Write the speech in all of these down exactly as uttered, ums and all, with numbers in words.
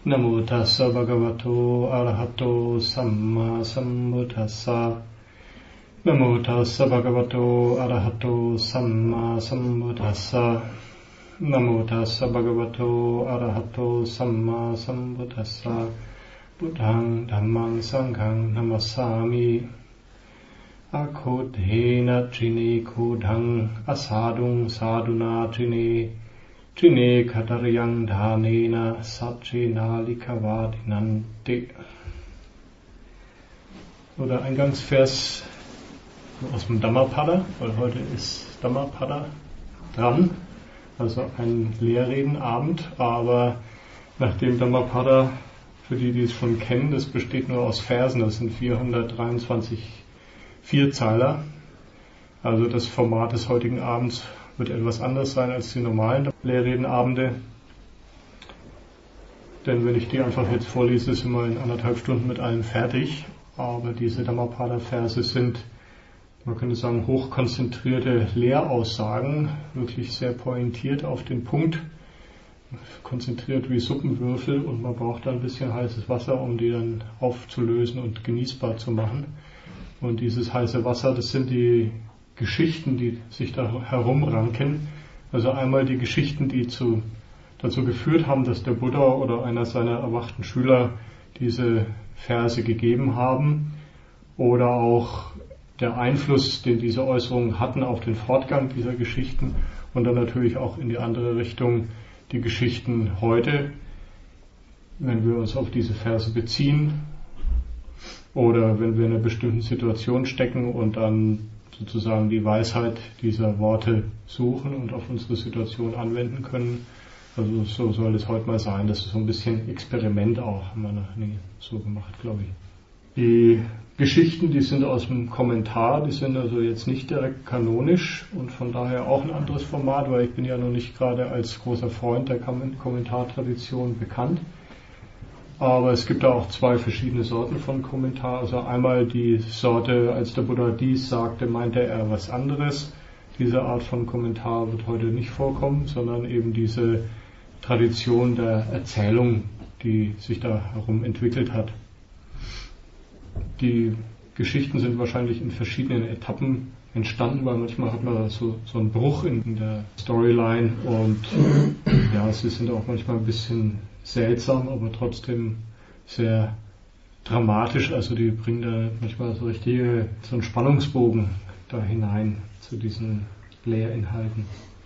Namo tassa bhagavato arahato samma sambuddhassa. Namo tassa bhagavato arahato samma sambuddhassa. Namo tassa bhagavato arahato samma sambuddhassa. Buddhang dhammang sanghang namassami. Akodhena trine kodhang asadung saduna trine. Trine kataryang dhanena satchena likavadinante. Oder Eingangsvers aus dem Dhammapada, weil heute ist Dhammapada dran, also ein Lehrredenabend, aber nachdem Dhammapada, für die, die es schon kennen, das besteht nur aus Versen, das sind vierhundertdreiundzwanzig Vierzeiler, also das Format des heutigen Abends wird etwas anders sein als die normalen Lehrredenabende, denn wenn ich die einfach jetzt vorlese, sind wir in anderthalb Stunden mit allem fertig, aber diese Dhammapada-Verse sind, man könnte sagen, hochkonzentrierte Lehraussagen, wirklich sehr pointiert auf den Punkt, konzentriert wie Suppenwürfel, und man braucht da ein bisschen heißes Wasser, um die dann aufzulösen und genießbar zu machen. Und dieses heiße Wasser, das sind die Geschichten, die sich da herumranken. Also einmal die Geschichten, die zu, dazu geführt haben, dass der Buddha oder einer seiner erwachten Schüler diese Verse gegeben haben, oder auch der Einfluss, den diese Äußerungen hatten auf den Fortgang dieser Geschichten, und dann natürlich auch in die andere Richtung die Geschichten heute, wenn wir uns auf diese Verse beziehen oder wenn wir in einer bestimmten Situation stecken und dann sozusagen die Weisheit dieser Worte suchen und auf unsere Situation anwenden können. Also so soll es heute mal sein. Das ist so ein bisschen Experiment auch, haben wir noch nie so gemacht, glaube ich. Die Geschichten, die sind aus dem Kommentar, die sind also jetzt nicht direkt kanonisch und von daher auch ein anderes Format, weil ich bin ja noch nicht gerade als großer Freund der Kommentartradition bekannt. Aber es gibt da auch zwei verschiedene Sorten von Kommentar. Also einmal die Sorte, als der Buddha dies sagte, meinte er was anderes. Diese Art von Kommentar wird heute nicht vorkommen, sondern eben diese Tradition der Erzählung, die sich da herum entwickelt hat. Die Geschichten sind wahrscheinlich in verschiedenen Etappen entstanden, weil manchmal hat man so, so einen Bruch in, in der Storyline und ja, sie sind auch manchmal ein bisschen seltsam, aber trotzdem sehr dramatisch. Also die bringen da manchmal so richtig so einen Spannungsbogen da hinein zu diesen Lehrinhalten.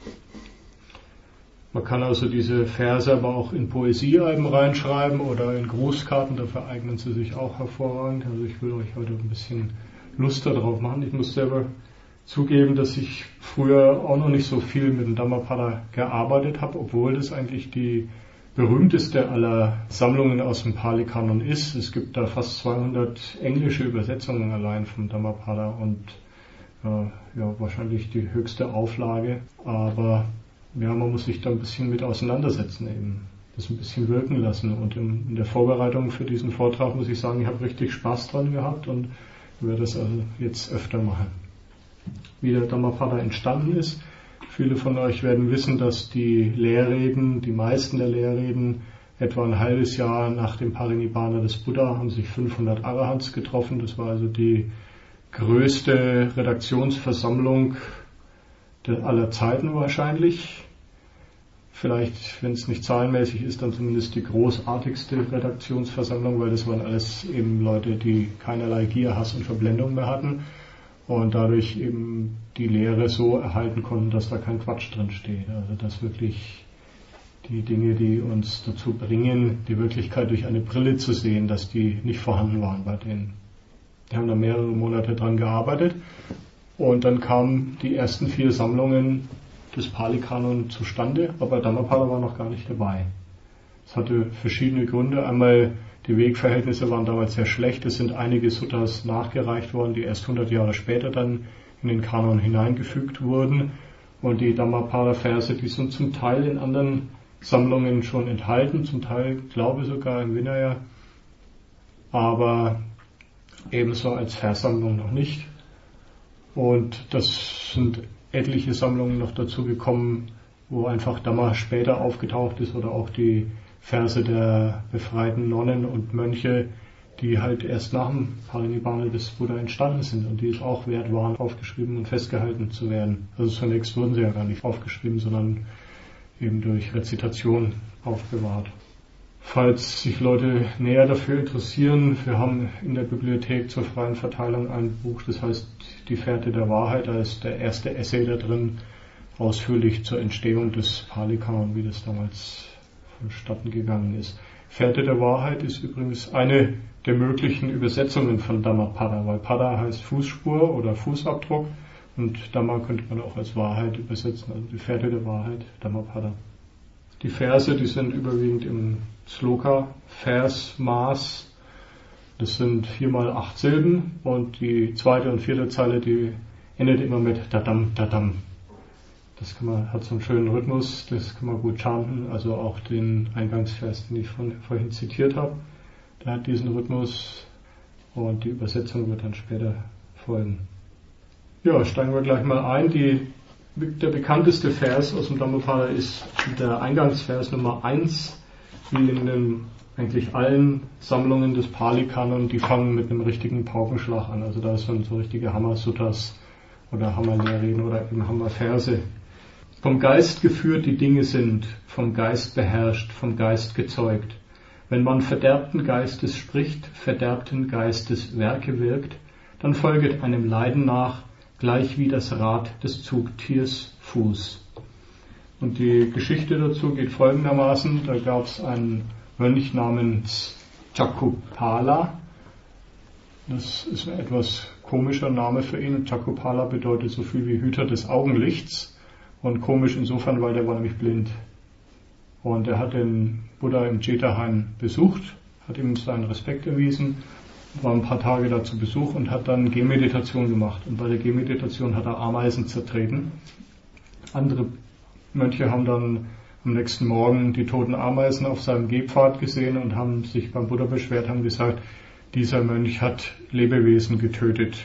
Man kann also diese Verse aber auch in Poesiealben reinschreiben oder in Grußkarten, dafür eignen sie sich auch hervorragend. Also ich will euch heute ein bisschen Lust darauf machen. Ich muss selber zugeben, dass ich früher auch noch nicht so viel mit dem Dhammapada gearbeitet habe, obwohl das eigentlich die berühmteste aller Sammlungen aus dem Pali-Kanon ist. Es gibt da fast zweihundert englische Übersetzungen allein vom Dhammapada und äh, ja, wahrscheinlich die höchste Auflage. Aber ja, man muss sich da ein bisschen mit auseinandersetzen, eben das ein bisschen wirken lassen. Und in, in der Vorbereitung für diesen Vortrag muss ich sagen, ich habe richtig Spaß dran gehabt und werde das also jetzt öfter machen. Wie der Dhammapada entstanden ist. Viele von euch werden wissen, dass die Lehrreden, die meisten der Lehrreden, etwa ein halbes Jahr nach dem Parinibbana des Buddha haben sich fünfhundert Arahants getroffen. Das war also die größte Redaktionsversammlung aller Zeiten wahrscheinlich. Vielleicht, wenn es nicht zahlenmäßig ist, dann zumindest die großartigste Redaktionsversammlung, weil das waren alles eben Leute, die keinerlei Gier, Hass und Verblendung mehr hatten und dadurch eben die Lehre so erhalten konnten, dass da kein Quatsch drin steht. Also dass wirklich die Dinge, die uns dazu bringen, die Wirklichkeit durch eine Brille zu sehen, dass die nicht vorhanden waren bei denen. Die haben da mehrere Monate dran gearbeitet und dann kamen die ersten vier Sammlungen des Pali-Kanon zustande, aber Dhammapada war noch gar nicht dabei. Es hatte verschiedene Gründe. Einmal, die Wegverhältnisse waren damals sehr schlecht. Es sind einige Suttas nachgereicht worden, die erst hundert Jahre später dann in den Kanon hineingefügt wurden. Und die Dhammapada-Verse, die sind zum Teil in anderen Sammlungen schon enthalten, zum Teil, glaube ich, sogar in Vinaya, aber ebenso als Verssammlung noch nicht. Und das sind etliche Sammlungen noch dazu gekommen, wo einfach Dhamma später aufgetaucht ist oder auch die Verse der befreiten Nonnen und Mönche, die halt erst nach dem Parinibbana des Buddha entstanden sind und die es auch wert waren, aufgeschrieben und festgehalten zu werden. Also zunächst wurden sie ja gar nicht aufgeschrieben, sondern eben durch Rezitation aufbewahrt. Falls sich Leute näher dafür interessieren, wir haben in der Bibliothek zur freien Verteilung ein Buch, das heißt Die Fährte der Wahrheit, da ist der erste Essay da drin, ausführlich zur Entstehung des Pali-Kanon, wie das damals vonstatten gegangen ist. Fährte der Wahrheit ist übrigens eine der möglichen Übersetzungen von Dhammapada, weil Pada heißt Fußspur oder Fußabdruck und Dhamma könnte man auch als Wahrheit übersetzen, also die Fährte der Wahrheit, Dhammapada. Die Verse, die sind überwiegend im Sloka, Versmaß, das sind viermal acht Silben und die zweite und vierte Zeile, die endet immer mit Dadam, Dadam. Das kann man, hat so einen schönen Rhythmus, das kann man gut chanten, also auch den Eingangsvers, den ich von, vorhin zitiert habe, der hat diesen Rhythmus und die Übersetzung wird dann später folgen. Ja, steigen wir gleich mal ein. Die, der bekannteste Vers aus dem Dhammapada ist der Eingangsvers Nummer eins, wie in den eigentlich allen Sammlungen des Pali-Kanon, die fangen mit einem richtigen Paukenschlag an. Also da sind so richtige Hammer-Suttas oder Hammer-Lehrreden oder eben Hammer-Verse. Vom Geist geführt die Dinge sind, vom Geist beherrscht, vom Geist gezeugt. Wenn man verderbten Geistes spricht, verderbten Geistes Werke wirkt, dann folget einem Leiden nach, gleich wie das Rad des Zugtiers Fuß. Und die Geschichte dazu geht folgendermaßen, da gab es einen Mönch namens Chakupala, das ist ein etwas komischer Name für ihn, Chakupala bedeutet so viel wie Hüter des Augenlichts und komisch insofern, weil der war nämlich blind. Und er hat den Buddha im Jeta-Hain besucht, hat ihm seinen Respekt erwiesen, war ein paar Tage da zu Besuch und hat dann Gehmeditation gemacht. Und bei der Gehmeditation hat er Ameisen zertreten. Andere Mönche haben dann am nächsten Morgen die toten Ameisen auf seinem Gehpfad gesehen und haben sich beim Buddha beschwert, haben gesagt, dieser Mönch hat Lebewesen getötet.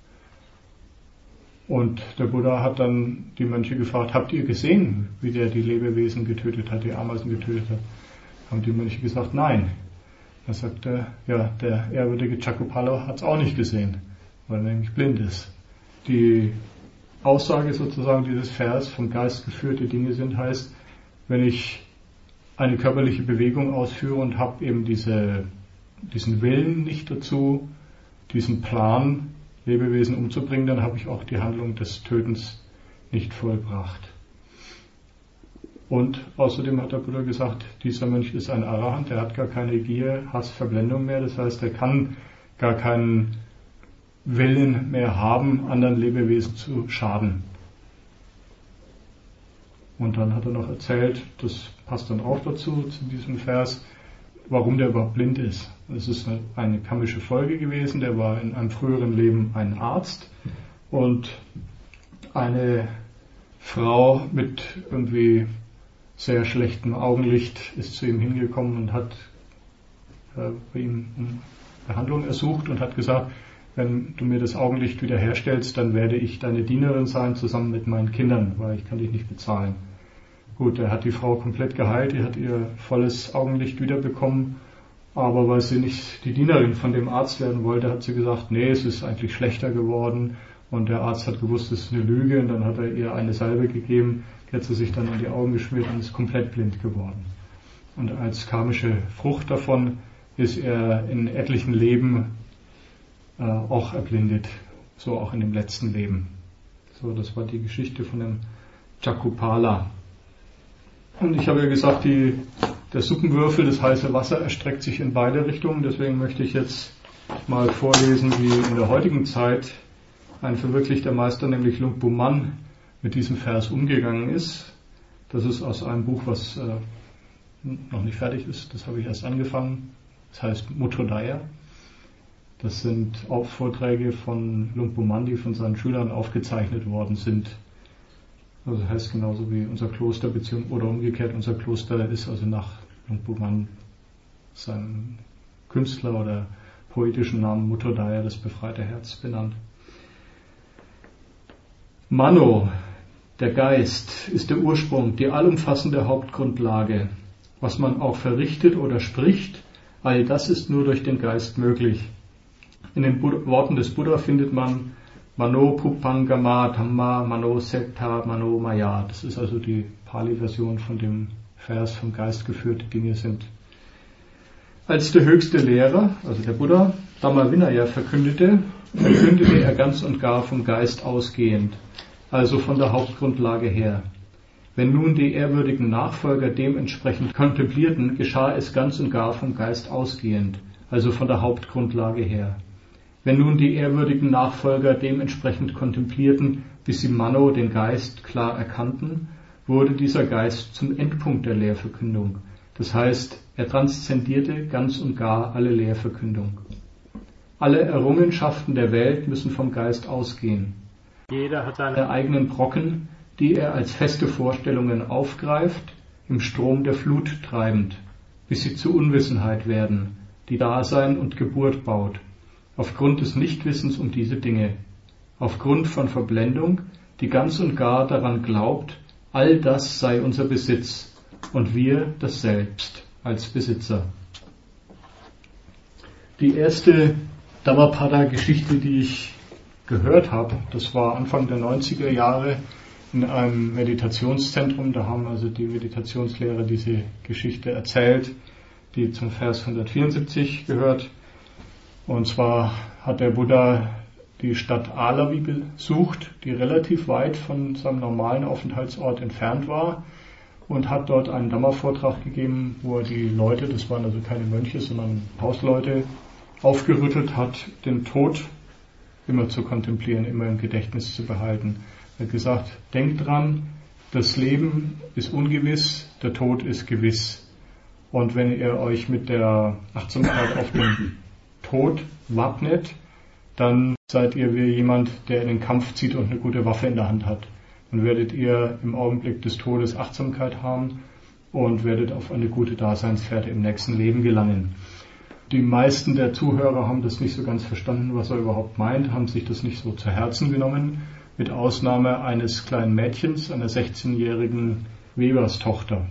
Und der Buddha hat dann die Mönche gefragt, habt ihr gesehen, wie der die Lebewesen getötet hat, die Ameisen getötet hat? Haben die Mönche gesagt, nein. Da sagt er, ja, der ehrwürdige Chakupala hat es auch nicht gesehen, weil er nämlich blind ist. Die Aussage sozusagen dieses Vers, vom Geist geführte Dinge sind, heißt, wenn ich eine körperliche Bewegung ausführe und habe eben diese, diesen Willen nicht dazu, diesen Plan, Lebewesen umzubringen, dann habe ich auch die Handlung des Tötens nicht vollbracht. Und außerdem hat der Buddha gesagt, dieser Mönch ist ein Arahant, der hat gar keine Gier, Hass, Verblendung mehr, das heißt, er kann gar keinen Willen mehr haben, anderen Lebewesen zu schaden. Und dann hat er noch erzählt, das passt dann auch dazu, zu diesem Vers, warum der überhaupt blind ist. Es ist eine, eine karmische Folge gewesen, der war in einem früheren Leben ein Arzt und eine Frau mit irgendwie sehr schlechtem Augenlicht ist zu ihm hingekommen und hat äh, bei ihm um Behandlung ersucht und hat gesagt, wenn du mir das Augenlicht wiederherstellst, dann werde ich deine Dienerin sein, zusammen mit meinen Kindern, weil ich kann dich nicht bezahlen. Gut, er hat die Frau komplett geheilt, die hat ihr volles Augenlicht wiederbekommen, aber weil sie nicht die Dienerin von dem Arzt werden wollte, hat sie gesagt, nee, es ist eigentlich schlechter geworden und der Arzt hat gewusst, es ist eine Lüge und dann hat er ihr eine Salbe gegeben, die hat sie sich dann in die Augen geschmiert und ist komplett blind geworden. Und als karmische Frucht davon ist er in etlichen Leben äh, auch erblindet, so auch in dem letzten Leben. So, das war die Geschichte von dem Chakupala. Und ich habe ja gesagt, die, der Suppenwürfel, das heiße Wasser, erstreckt sich in beide Richtungen. Deswegen möchte ich jetzt mal vorlesen, wie in der heutigen Zeit ein verwirklichter Meister, nämlich Lumpu Man, mit diesem Vers umgegangen ist. Das ist aus einem Buch, was äh, noch nicht fertig ist. Das habe ich erst angefangen. Das heißt Muttodaya. Das sind auch Vorträge von Lumpu Man, die von seinen Schülern aufgezeichnet worden sind. Also das heißt genauso wie unser Kloster, beziehungsweise oder umgekehrt, unser Kloster ist also nach Lumpu Man, seinem Künstler oder poetischen Namen Muttodaya, das befreite Herz, benannt. Mano, der Geist, ist der Ursprung, die allumfassende Hauptgrundlage. Was man auch verrichtet oder spricht, all das ist nur durch den Geist möglich. In den Worten des Buddha findet man Mano Pupangama Dhamma Mano Setta Mano Maya. Das ist also die Pali-Version von dem Vers, vom Geist geführte Dinge sind. Als der höchste Lehrer, also der Buddha, Dhamma Vinaya verkündete, verkündete er ganz und gar vom Geist ausgehend, also von der Hauptgrundlage her. Wenn nun die ehrwürdigen Nachfolger dementsprechend kontemplierten, geschah es ganz und gar vom Geist ausgehend, also von der Hauptgrundlage her. Wenn nun die ehrwürdigen Nachfolger dementsprechend kontemplierten, bis sie Mano, den Geist, klar erkannten, wurde dieser Geist zum Endpunkt der Lehrverkündung. Das heißt, er transzendierte ganz und gar alle Lehrverkündung. Alle Errungenschaften der Welt müssen vom Geist ausgehen. Jeder hat seine eigenen Brocken, die er als feste Vorstellungen aufgreift, im Strom der Flut treibend, bis sie zu Unwissenheit werden, die Dasein und Geburt baut, aufgrund des Nichtwissens um diese Dinge, aufgrund von Verblendung, die ganz und gar daran glaubt, all das sei unser Besitz und wir das Selbst als Besitzer. Die erste Dhammapada-Geschichte, die ich gehört habe, das war Anfang der neunziger Jahre in einem Meditationszentrum. Da haben also die Meditationslehrer diese Geschichte erzählt, die zum Vers hundertvierundsiebzig gehört. Und zwar hat der Buddha die Stadt Alavi besucht, die relativ weit von seinem normalen Aufenthaltsort entfernt war, und hat dort einen Dhamma-Vortrag gegeben, wo er die Leute, das waren also keine Mönche, sondern Hausleute, aufgerüttelt hat, den Tod immer zu kontemplieren, immer im Gedächtnis zu behalten. Er hat gesagt, denkt dran, das Leben ist ungewiss, der Tod ist gewiss. Und wenn ihr euch mit der Achtsamkeit auf den Tod wappnet, dann seid ihr wie jemand, der in den Kampf zieht und eine gute Waffe in der Hand hat. Dann werdet ihr im Augenblick des Todes Achtsamkeit haben und werdet auf eine gute Daseinsfährte im nächsten Leben gelangen. Die meisten der Zuhörer haben das nicht so ganz verstanden, was er überhaupt meint, haben sich das nicht so zu Herzen genommen, mit Ausnahme eines kleinen Mädchens, einer sechzehnjährigen Weberstochter.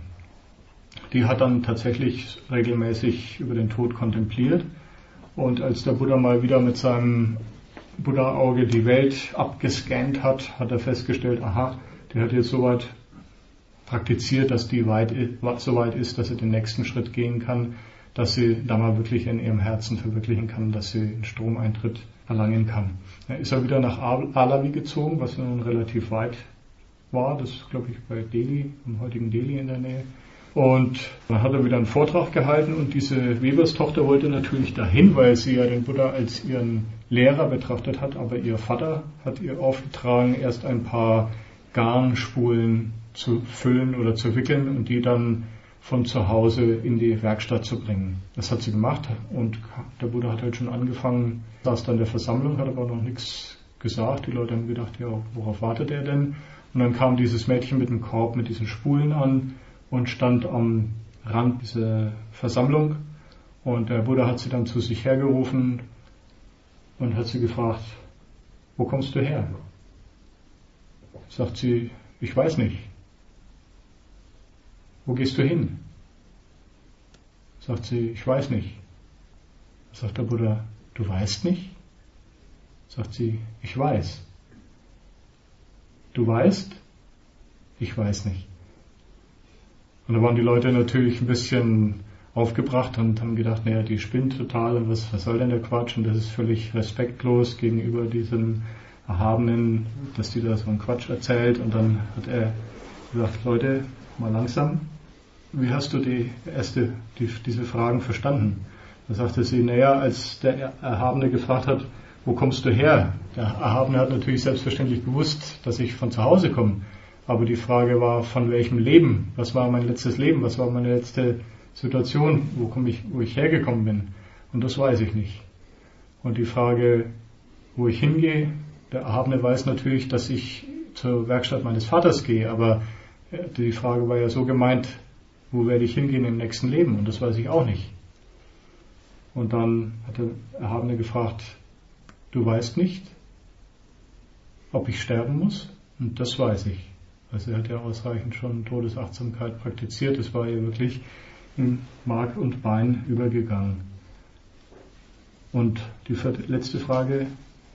Die hat dann tatsächlich regelmäßig über den Tod kontempliert, und als der Buddha mal wieder mit seinem Buddha-Auge die Welt abgescannt hat, hat er festgestellt, aha, die hat jetzt so weit praktiziert, dass die weit, so weit ist, dass sie den nächsten Schritt gehen kann, dass sie da mal wirklich in ihrem Herzen verwirklichen kann, dass sie einen Stromeintritt erlangen kann. Dann ist er wieder nach Alavi gezogen, was nun relativ weit war, das ist, glaube ich, bei Delhi, im heutigen Delhi in der Nähe. Und dann hat er wieder einen Vortrag gehalten, und diese Weberstochter wollte natürlich dahin, weil sie ja den Buddha als ihren Lehrer betrachtet hat, aber ihr Vater hat ihr aufgetragen, erst ein paar Garnspulen zu füllen oder zu wickeln und die dann von zu Hause in die Werkstatt zu bringen. Das hat sie gemacht, und der Buddha hat halt schon angefangen, saß dann in der Versammlung, hat aber noch nichts gesagt. Die Leute haben gedacht, ja, worauf wartet er denn? Und dann kam dieses Mädchen mit dem Korb mit diesen Spulen an und stand am Rand dieser Versammlung, und der Buddha hat sie dann zu sich hergerufen und hat sie gefragt, wo kommst du her? Sagt sie, ich weiß nicht. Wo gehst du hin? Sagt sie, ich weiß nicht. Sagt der Buddha, du weißt nicht? Sagt sie, ich weiß. Du weißt? Ich weiß nicht. Und da waren die Leute natürlich ein bisschen aufgebracht und haben gedacht, naja, die spinnt total, und was, was soll denn der Quatsch? Und das ist völlig respektlos gegenüber diesem Erhabenen, dass die da so einen Quatsch erzählt. Und dann hat er gesagt, Leute, mal langsam, wie hast du die erste, die, diese Fragen verstanden? Da sagte sie, naja, als der Erhabene gefragt hat, wo kommst du her? Der Erhabene hat natürlich selbstverständlich gewusst, dass ich von zu Hause komme. Aber die Frage war, von welchem Leben? Was war mein letztes Leben? Was war meine letzte Situation, wo, komm ich, wo ich hergekommen bin? Und das weiß ich nicht. Und die Frage, wo ich hingehe, der Erhabene weiß natürlich, dass ich zur Werkstatt meines Vaters gehe, aber die Frage war ja so gemeint, wo werde ich hingehen im nächsten Leben? Und das weiß ich auch nicht. Und dann hat der Erhabene gefragt, du weißt nicht, ob ich sterben muss? Und das weiß ich. Also er hat ja ausreichend schon Todesachtsamkeit praktiziert. Es war ja wirklich in Mark und Bein übergegangen. Und die vierte, letzte Frage,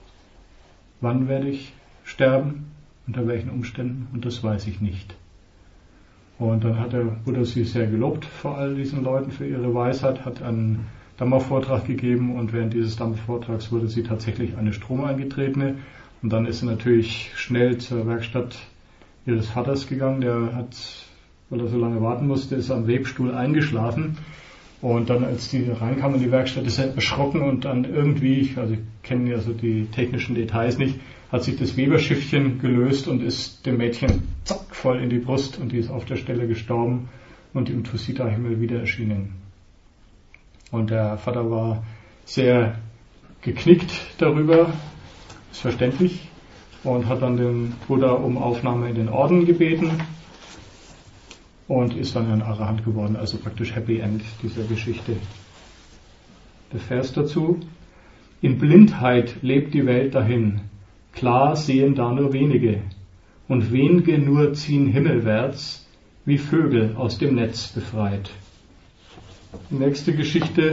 wann werde ich sterben, unter welchen Umständen, und das weiß ich nicht. Und dann hat der Buddha sie sehr gelobt vor all diesen Leuten für ihre Weisheit, hat einen Dhamma-Vortrag gegeben und während dieses Dhamma-Vortrags wurde sie tatsächlich eine Stromangetretene und dann ist sie natürlich schnell zur Werkstatt ihres Vaters gegangen, der hat, weil er so lange warten musste, ist am Webstuhl eingeschlafen und dann als die reinkam in die Werkstatt ist er erschrocken und dann irgendwie, also ich kenne ja so die technischen Details nicht, hat sich das Weberschiffchen gelöst und ist dem Mädchen zack voll in die Brust und die ist auf der Stelle gestorben und im Tusita-Himmel wieder erschienen. Und der Vater war sehr geknickt darüber, ist verständlich, und hat dann den Buddha um Aufnahme in den Orden gebeten und ist dann ein Arahant geworden, also praktisch Happy End dieser Geschichte. Der Vers dazu: In Blindheit lebt die Welt dahin, klar sehen da nur wenige, und wenige nur ziehen himmelwärts, wie Vögel aus dem Netz befreit. Die nächste Geschichte,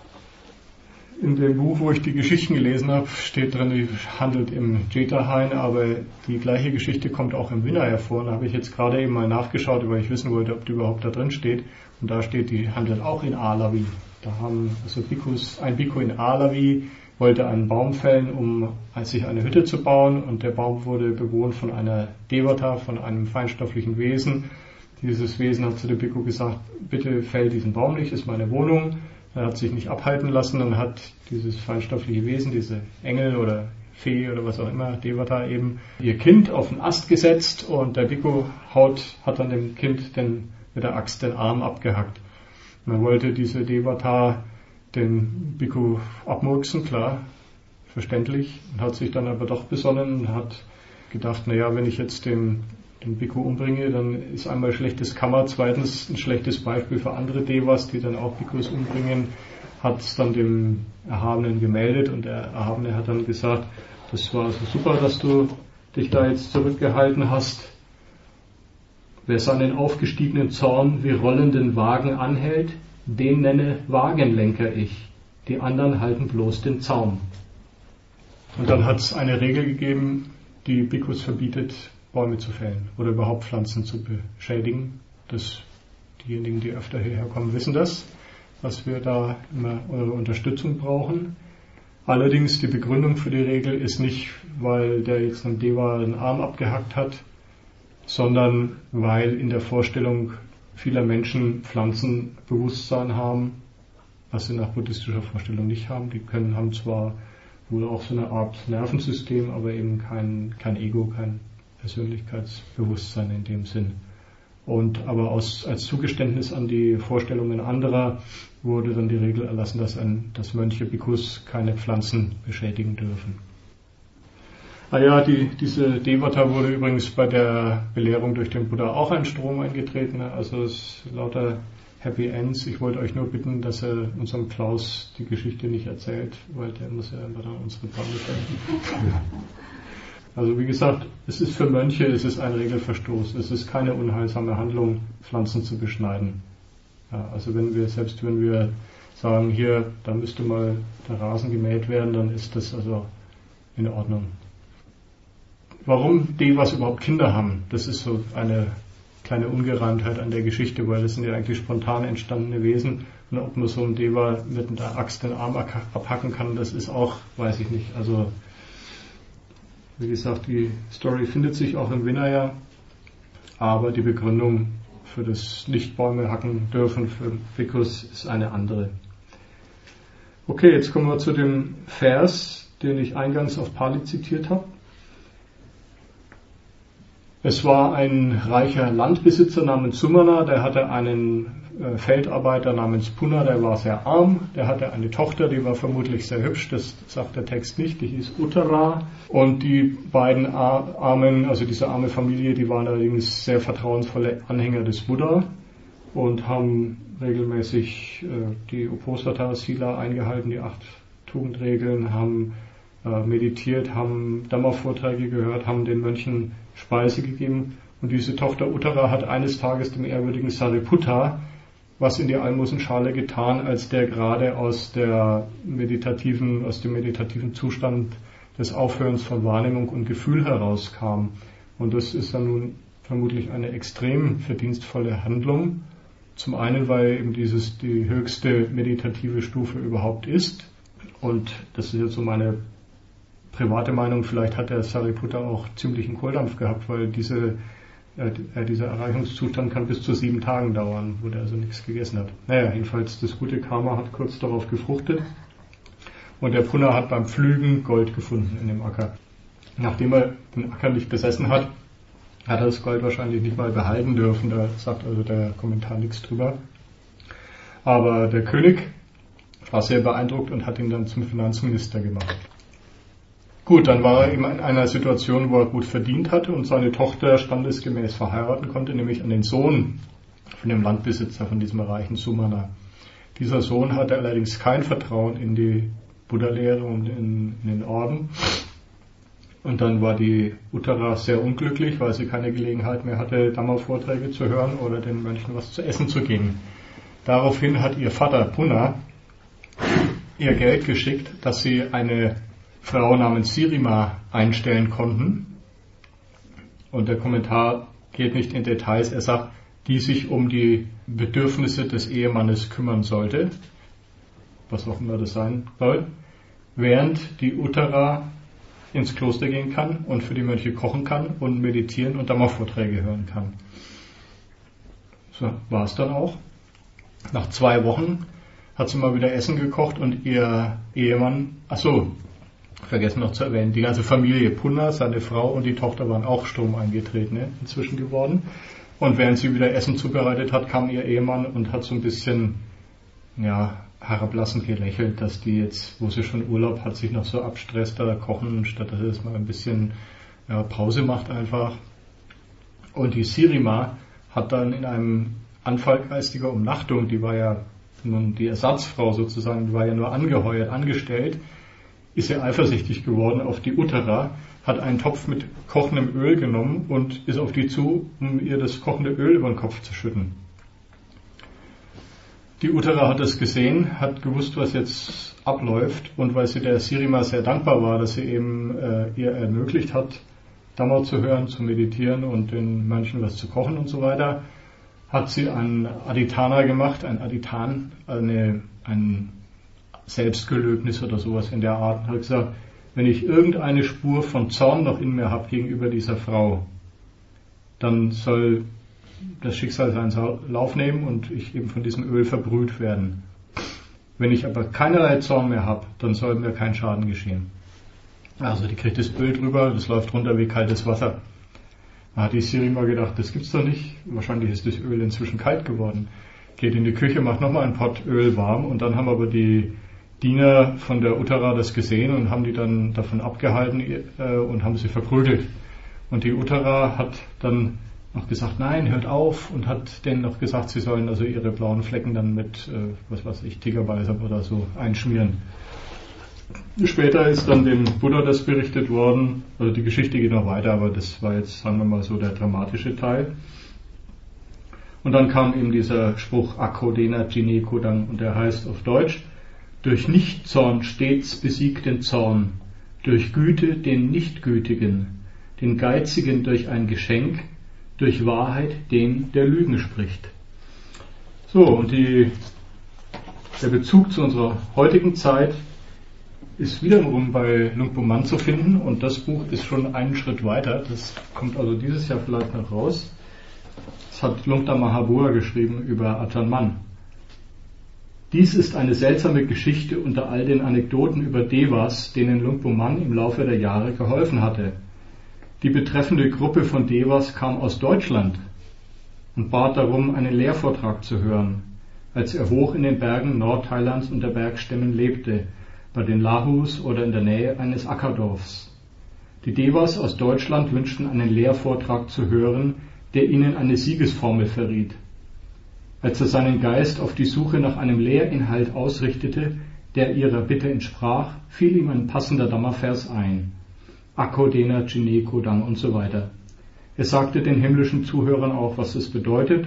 in dem Buch, wo ich die Geschichten gelesen habe, steht drin, die handelt im Jeta-Hain, aber die gleiche Geschichte kommt auch im Vinaya vor. Da habe ich jetzt gerade eben mal nachgeschaut, weil ich wissen wollte, ob die überhaupt da drin steht. Und da steht, die handelt auch in Alavi. Da haben also Bhikkhus, ein Bhikkhu in Alavi wollte einen Baum fällen, um sich eine Hütte zu bauen, und der Baum wurde bewohnt von einer Devata, von einem feinstofflichen Wesen. Dieses Wesen hat zu dem Bhikkhu gesagt, bitte fäll diesen Baum nicht, ist meine Wohnung. Er hat sich nicht abhalten lassen und hat dieses feinstoffliche Wesen, diese Engel oder Fee oder was auch immer, Devata eben, ihr Kind auf den Ast gesetzt und der Bhikkhu haut, hat dann dem Kind den, mit der Axt den Arm abgehackt. Und dann wollte diese Devata den Bhikkhu abmurksen, klar, verständlich, und hat sich dann aber doch besonnen und hat gedacht, naja, wenn ich jetzt den den Bhikkhu umbringe, dann ist einmal schlechtes Karma, zweitens ein schlechtes Beispiel für andere Devas, die dann auch Bhikkhus umbringen, hat es dann dem Erhabenen gemeldet und der Erhabene hat dann gesagt, das war so super, dass du dich da jetzt zurückgehalten hast. Wer seinen aufgestiegenen Zorn wie rollenden Wagen anhält, den nenne Wagenlenker ich, die anderen halten bloß den Zaum. Und dann hat es eine Regel gegeben, die Bhikkhus verbietet, Bäume zu fällen oder überhaupt Pflanzen zu beschädigen. Das, diejenigen, die öfter hierher kommen, wissen das, dass wir da immer eure Unterstützung brauchen. Allerdings die Begründung für die Regel ist nicht, weil der jetzt einem Deva den Arm abgehackt hat, sondern weil in der Vorstellung vieler Menschen Pflanzenbewusstsein haben, was sie nach buddhistischer Vorstellung nicht haben. Die können, haben zwar wohl auch so eine Art Nervensystem, aber eben kein, kein Ego, kein Persönlichkeitsbewusstsein in dem Sinn. Und aber aus, als Zugeständnis an die Vorstellungen anderer wurde dann die Regel erlassen, dass, ein, dass Mönche, Bhikkhus keine Pflanzen beschädigen dürfen. Ah ja, die, diese Devata wurde übrigens bei der Belehrung durch den Buddha auch ein Strom eingetreten. Also es ist lauter Happy Ends. Ich wollte euch nur bitten, dass er unserem Klaus die Geschichte nicht erzählt, weil der muss ja immer dann unsere Bande stellen. Also wie gesagt, es ist für Mönche, es ist ein Regelverstoß. Es ist keine unheilsame Handlung, Pflanzen zu beschneiden. Ja, also wenn wir, selbst wenn wir sagen, hier, da müsste mal der Rasen gemäht werden, dann ist das also in Ordnung. Warum Devas überhaupt Kinder haben, das ist so eine kleine Ungereimtheit an der Geschichte, weil das sind ja eigentlich spontan entstandene Wesen. Und ob man so einem Deva mit der Axt den Arm abhacken kann, das ist auch, weiß ich nicht. Also wie gesagt, die Story findet sich auch im Vinaya, aber die Begründung für das Nicht-Bäume hacken dürfen für Bhikkhus ist eine andere. Okay, jetzt kommen wir zu dem Vers, den ich eingangs auf Pali zitiert habe. Es war ein reicher Landbesitzer namens Sumana, der hatte einen äh, Feldarbeiter namens Puna, der war sehr arm, der hatte eine Tochter, die war vermutlich sehr hübsch, das sagt der Text nicht, die hieß Uttara, und die beiden Ar- armen, also diese arme Familie, die waren allerdings sehr vertrauensvolle Anhänger des Buddha und haben regelmäßig äh, die Uposatha Sila eingehalten, die acht Tugendregeln, haben äh, meditiert, haben Dhamma-Vorträge gehört, haben den Mönchen Speise gegeben, und diese Tochter Uttara hat eines Tages dem ehrwürdigen Sariputta was in die Almosenschale getan, als der gerade aus der meditativen, aus dem meditativen Zustand des Aufhörens von Wahrnehmung und Gefühl herauskam. Und das ist dann nun vermutlich eine extrem verdienstvolle Handlung. Zum einen, weil eben dieses die höchste meditative Stufe überhaupt ist. Und das ist jetzt so meine private Meinung, vielleicht hat der Sariputta auch ziemlichen Kohldampf gehabt, weil diese, äh, dieser Erreichungszustand kann bis zu sieben Tagen dauern, wo der also nichts gegessen hat. Naja, jedenfalls das gute Karma hat kurz darauf gefruchtet und der Punna hat beim Pflügen Gold gefunden in dem Acker. Nachdem er den Acker nicht besessen hat, hat er das Gold wahrscheinlich nicht mal behalten dürfen, da sagt also der Kommentar nichts drüber. Aber der König war sehr beeindruckt und hat ihn dann zum Finanzminister gemacht. Gut, dann war er eben in einer Situation, wo er gut verdient hatte und seine Tochter standesgemäß verheiraten konnte, nämlich an den Sohn von dem Landbesitzer, von diesem reichen Sumana. Dieser Sohn hatte allerdings kein Vertrauen in die Buddha-Lehre und in, in den Orden. Und dann war die Uttara sehr unglücklich, weil sie keine Gelegenheit mehr hatte, Dhamma-Vorträge zu hören oder den Mönchen was zu essen zu geben. Daraufhin hat ihr Vater Punna ihr Geld geschickt, dass sie eine Frau namens Sirima einstellen konnten. Und der Kommentar geht nicht in Details. Er sagt, die sich um die Bedürfnisse des Ehemannes kümmern sollte, was auch immer das sein soll, während die Uttara ins Kloster gehen kann und für die Mönche kochen kann und meditieren und Dhamma-Vorträge hören kann. So war es dann auch. Nach zwei Wochen hat sie mal wieder Essen gekocht und ihr Ehemann, ach so, vergessen noch zu erwähnen, die ganze Familie Punna, seine Frau und die Tochter waren auch Sturmeingetretene inzwischen geworden. Und während sie wieder Essen zubereitet hat, kam ihr Ehemann und hat so ein bisschen, ja, herablassend gelächelt, dass die jetzt, wo sie schon Urlaub hat, sich noch so abstresst, da kochen, statt dass sie das mal ein bisschen ja, Pause macht einfach. Und die Sirima hat dann in einem Anfall geistiger Umnachtung, die war ja nun die Ersatzfrau sozusagen, die war ja nur angeheuert, angestellt, ist sie eifersüchtig geworden auf die Uttara, hat einen Topf mit kochendem Öl genommen und ist auf die zu, um ihr das kochende Öl über den Kopf zu schütten. Die Uttara hat es gesehen, hat gewusst, was jetzt abläuft, und weil sie der Sirima sehr dankbar war, dass sie eben äh, ihr ermöglicht hat, Dhamma zu hören, zu meditieren und den Mönchen was zu kochen und so weiter, hat sie ein Adhitthana gemacht, ein Adhitan, eine, ein Selbstgelöbnis oder sowas in der Art, und hat gesagt, wenn ich irgendeine Spur von Zorn noch in mir habe gegenüber dieser Frau, dann soll das Schicksal seinen Lauf nehmen und ich eben von diesem Öl verbrüht werden. Wenn ich aber keinerlei Zorn mehr habe, dann soll mir kein Schaden geschehen. Also die kriegt das Öl drüber, das läuft runter wie kaltes Wasser. Da hat die Sirima gedacht, das gibt's doch nicht. Wahrscheinlich ist das Öl inzwischen kalt geworden. Geht in die Küche, macht nochmal einen Pott Öl warm, und dann haben aber die Diener von der Uttara das gesehen und haben die dann davon abgehalten äh, und haben sie verprügelt. Und die Uttara hat dann noch gesagt, nein, hört auf, und hat denen noch gesagt, sie sollen also ihre blauen Flecken dann mit, äh, was weiß ich, Tigerbalsam oder so einschmieren. Später ist dann dem Buddha das berichtet worden, also die Geschichte geht noch weiter, aber das war jetzt, sagen wir mal so, der dramatische Teil. Und dann kam eben dieser Spruch Akodena Jine Kodang, und der heißt auf Deutsch, durch Nichtzorn stets besiegt den Zorn, durch Güte den Nichtgütigen, den Geizigen durch ein Geschenk, durch Wahrheit den, der Lügen spricht. So, und die, der Bezug zu unserer heutigen Zeit ist wiederum bei Lungpo Mann zu finden, und das Buch ist schon einen Schritt weiter. Das kommt also dieses Jahr vielleicht noch raus. Das hat Lungta Mahabua geschrieben über Ajahn Mun. Dies ist eine seltsame Geschichte unter all den Anekdoten über Devas, denen Lungpo Mann im Laufe der Jahre geholfen hatte. Die betreffende Gruppe von Devas kam aus Deutschland und bat darum, einen Lehrvortrag zu hören, als er hoch in den Bergen Nordthailands unter Bergstämmen lebte, bei den Lahus oder in der Nähe eines Ackerdorfs. Die Devas aus Deutschland wünschten einen Lehrvortrag zu hören, der ihnen eine Siegesformel verriet. Als er seinen Geist auf die Suche nach einem Lehrinhalt ausrichtete, der ihrer Bitte entsprach, fiel ihm ein passender Dhamma-Vers ein. Akodena Jine Kodang und so weiter. Er sagte den himmlischen Zuhörern auch, was es bedeutet,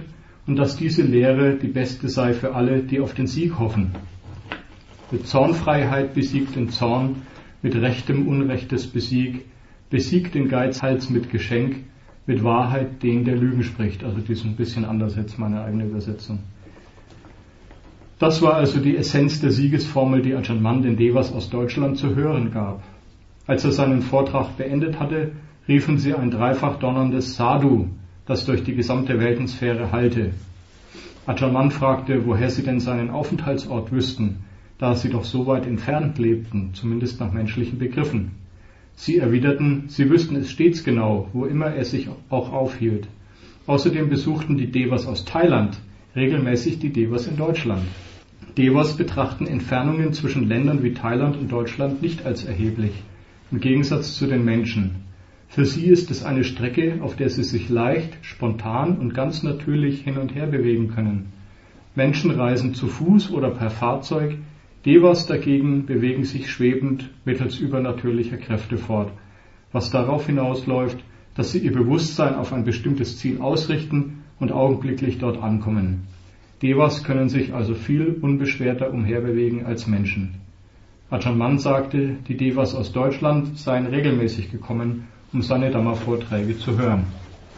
und dass diese Lehre die beste sei für alle, die auf den Sieg hoffen. Mit Zornfreiheit besiegt den Zorn, mit Rechtem Unrechtes besieg, besiegt den Geizhals mit Geschenk, mit Wahrheit den, der Lügen spricht. Also die ist ein bisschen anders jetzt meine eigene Übersetzung. Das war also die Essenz der Siegesformel, die Ajahn Mun den Devas aus Deutschland zu hören gab. Als er seinen Vortrag beendet hatte, riefen sie ein dreifach donnerndes Sadhu, das durch die gesamte Weltensphäre hallte. Ajahn Mun fragte, woher sie denn seinen Aufenthaltsort wüssten, da sie doch so weit entfernt lebten, zumindest nach menschlichen Begriffen. Sie erwiderten, sie wüssten es stets genau, wo immer er sich auch aufhielt. Außerdem besuchten die Devas aus Thailand regelmäßig die Devas in Deutschland. Devas betrachten Entfernungen zwischen Ländern wie Thailand und Deutschland nicht als erheblich, im Gegensatz zu den Menschen. Für sie ist es eine Strecke, auf der sie sich leicht, spontan und ganz natürlich hin und her bewegen können. Menschen reisen zu Fuß oder per Fahrzeug, Devas dagegen bewegen sich schwebend mittels übernatürlicher Kräfte fort, was darauf hinausläuft, dass sie ihr Bewusstsein auf ein bestimmtes Ziel ausrichten und augenblicklich dort ankommen. Devas können sich also viel unbeschwerter umherbewegen als Menschen. Ajahn Mun sagte, die Devas aus Deutschland seien regelmäßig gekommen, um seine Dhamma-Vorträge zu hören.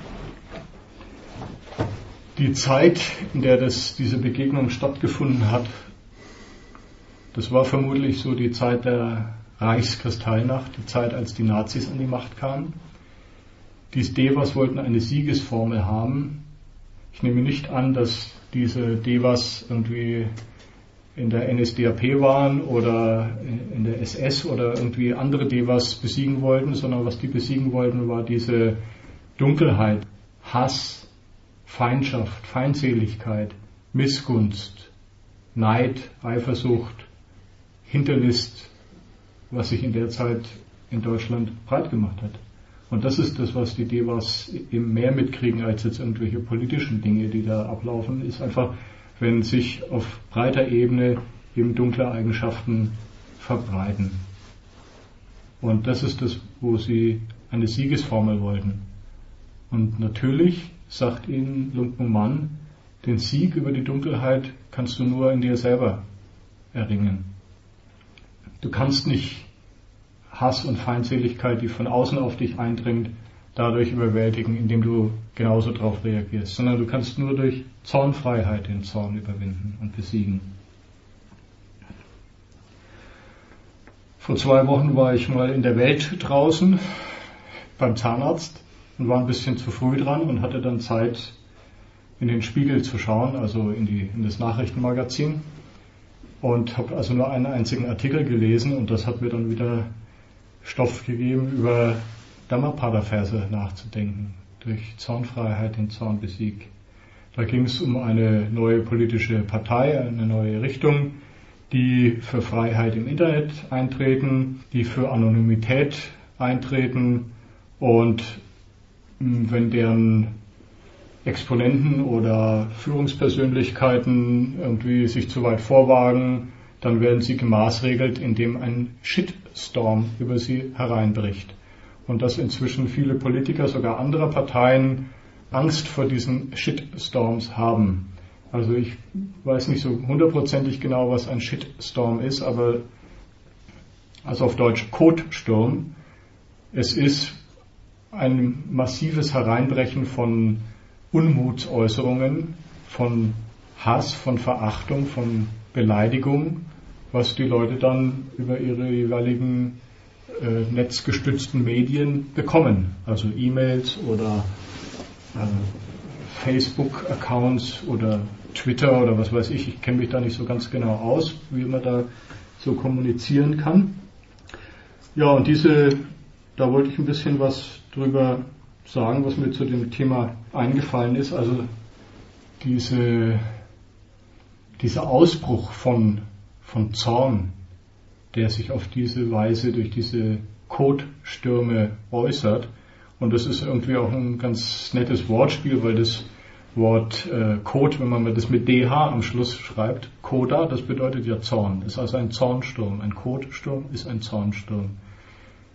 Die Zeit, in der das, diese Begegnung stattgefunden hat, das war vermutlich so die Zeit der Reichskristallnacht, die Zeit, als die Nazis an die Macht kamen. Die Devas wollten eine Siegesformel haben. Ich nehme nicht an, dass diese Devas irgendwie in der N S D A P waren oder in der S S oder irgendwie andere Devas besiegen wollten, sondern was die besiegen wollten, war diese Dunkelheit, Hass, Feindschaft, Feindseligkeit, Missgunst, Neid, Eifersucht, Hinterlist, was sich in der Zeit in Deutschland breit gemacht hat. Und das ist das, was die Devas eben mehr mitkriegen als jetzt irgendwelche politischen Dinge, die da ablaufen, ist einfach, wenn sich auf breiter Ebene eben dunkle Eigenschaften verbreiten. Und das ist das, wo sie eine Siegesformel wollten. Und natürlich sagt ihnen Luang Por Mann, den Sieg über die Dunkelheit kannst du nur in dir selber erringen. Du kannst nicht Hass und Feindseligkeit, die von außen auf dich eindringt, dadurch überwältigen, indem du genauso darauf reagierst, sondern du kannst nur durch Zornfreiheit den Zorn überwinden und besiegen. Vor zwei Wochen war ich mal in der Welt draußen beim Zahnarzt und war ein bisschen zu früh dran und hatte dann Zeit, in den Spiegel zu schauen, also in, die, in das Nachrichtenmagazin, und habe also nur einen einzigen Artikel gelesen und das hat mir dann wieder Stoff gegeben, über Dhammapada-Verse nachzudenken, durch Zornfreiheit den Zorn besiegt. Da ging es um eine neue politische Partei, eine neue Richtung, die für Freiheit im Internet eintreten, die für Anonymität eintreten, und wenn deren Exponenten oder Führungspersönlichkeiten irgendwie sich zu weit vorwagen, dann werden sie gemaßregelt, indem ein Shitstorm über sie hereinbricht. Und dass inzwischen viele Politiker, sogar anderer Parteien, Angst vor diesen Shitstorms haben. Also ich weiß nicht so hundertprozentig genau, was ein Shitstorm ist, aber also auf Deutsch Kotsturm. Es ist ein massives Hereinbrechen von Unmutsäußerungen, von Hass, von Verachtung, von Beleidigung, was die Leute dann über ihre jeweiligen äh, netzgestützten Medien bekommen. Also E-Mails oder äh, Facebook-Accounts oder Twitter oder was weiß ich. Ich kenne mich da nicht so ganz genau aus, wie man da so kommunizieren kann. Ja, und diese, da wollte ich ein bisschen was drüber sagen, was mir zu dem Thema eingefallen ist. Also diese, dieser Ausbruch von, von Zorn, der sich auf diese Weise durch diese Kotstürme äußert. Und das ist irgendwie auch ein ganz nettes Wortspiel, weil das Wort äh, Kot, wenn man das mit D H am Schluss schreibt, Koda, das bedeutet ja Zorn. Das ist also ein Zornsturm. Ein Kotsturm ist ein Zornsturm.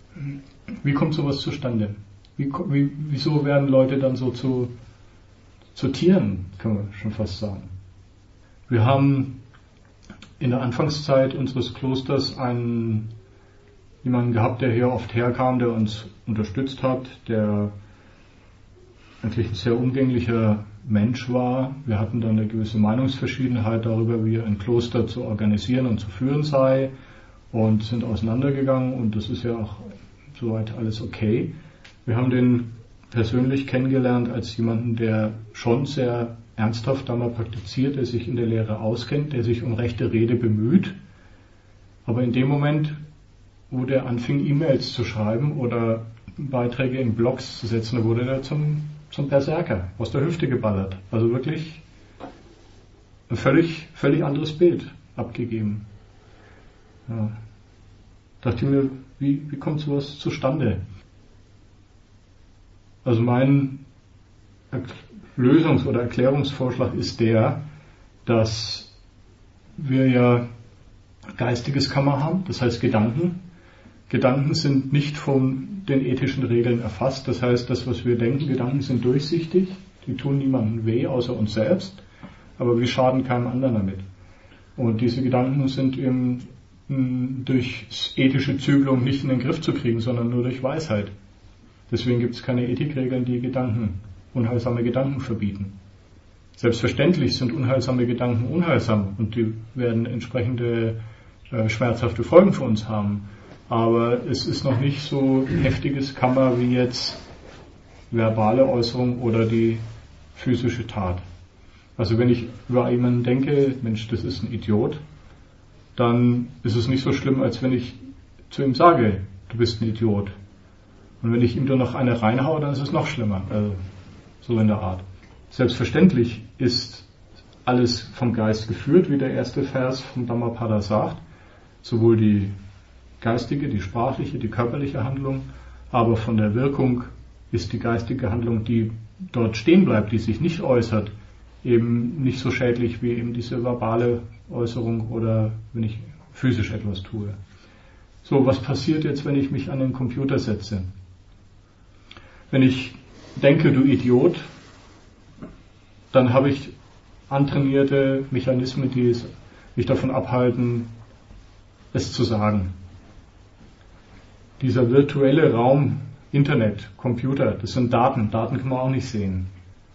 Wie kommt sowas zustande? Wie, wie, wieso werden Leute dann so zu, zu Tieren, kann man schon fast sagen. Wir haben in der Anfangszeit unseres Klosters einen, jemanden gehabt, der hier oft herkam, der uns unterstützt hat, der eigentlich ein sehr umgänglicher Mensch war. Wir hatten dann eine gewisse Meinungsverschiedenheit darüber, wie ein Kloster zu organisieren und zu führen sei, und sind auseinandergegangen, und das ist ja auch soweit alles okay. Wir haben den persönlich kennengelernt als jemanden, der schon sehr ernsthaft da mal praktiziert, der sich in der Lehre auskennt, der sich um rechte Rede bemüht. Aber in dem Moment, wo der anfing, E-Mails zu schreiben oder Beiträge in Blogs zu setzen, da wurde er zum, zum Berserker, aus der Hüfte geballert. Also wirklich ein völlig, völlig anderes Bild abgegeben. Ja. Dachte ich mir, wie, wie kommt sowas zustande? Also mein Lösungs- oder Erklärungsvorschlag ist der, dass wir ja geistiges Karma haben, das heißt Gedanken. Gedanken sind nicht von den ethischen Regeln erfasst, das heißt, das, was wir denken, Gedanken sind durchsichtig, die tun niemandem weh, außer uns selbst, aber wir schaden keinem anderen damit. Und diese Gedanken sind eben durch ethische Zügelung nicht in den Griff zu kriegen, sondern nur durch Weisheit. Deswegen gibt es keine Ethikregeln, die Gedanken, unheilsame Gedanken verbieten. Selbstverständlich sind unheilsame Gedanken unheilsam und die werden entsprechende äh, schmerzhafte Folgen für uns haben. Aber es ist noch nicht so heftiges Karma wie jetzt verbale Äußerung oder die physische Tat. Also wenn ich über jemanden denke, Mensch, das ist ein Idiot, dann ist es nicht so schlimm, als wenn ich zu ihm sage, du bist ein Idiot. Und wenn ich ihm dann noch eine reinhaue, dann ist es noch schlimmer. Also so in der Art. Selbstverständlich ist alles vom Geist geführt, wie der erste Vers vom Dhammapada sagt. Sowohl die geistige, die sprachliche, die körperliche Handlung, aber von der Wirkung ist die geistige Handlung, die dort stehen bleibt, die sich nicht äußert, eben nicht so schädlich wie eben diese verbale Äußerung oder wenn ich physisch etwas tue. So, was passiert jetzt, wenn ich mich an den Computer setze? Wenn ich denke, du Idiot, dann habe ich antrainierte Mechanismen, die mich davon abhalten, es zu sagen. Dieser virtuelle Raum, Internet, Computer, das sind Daten. Daten kann man auch nicht sehen.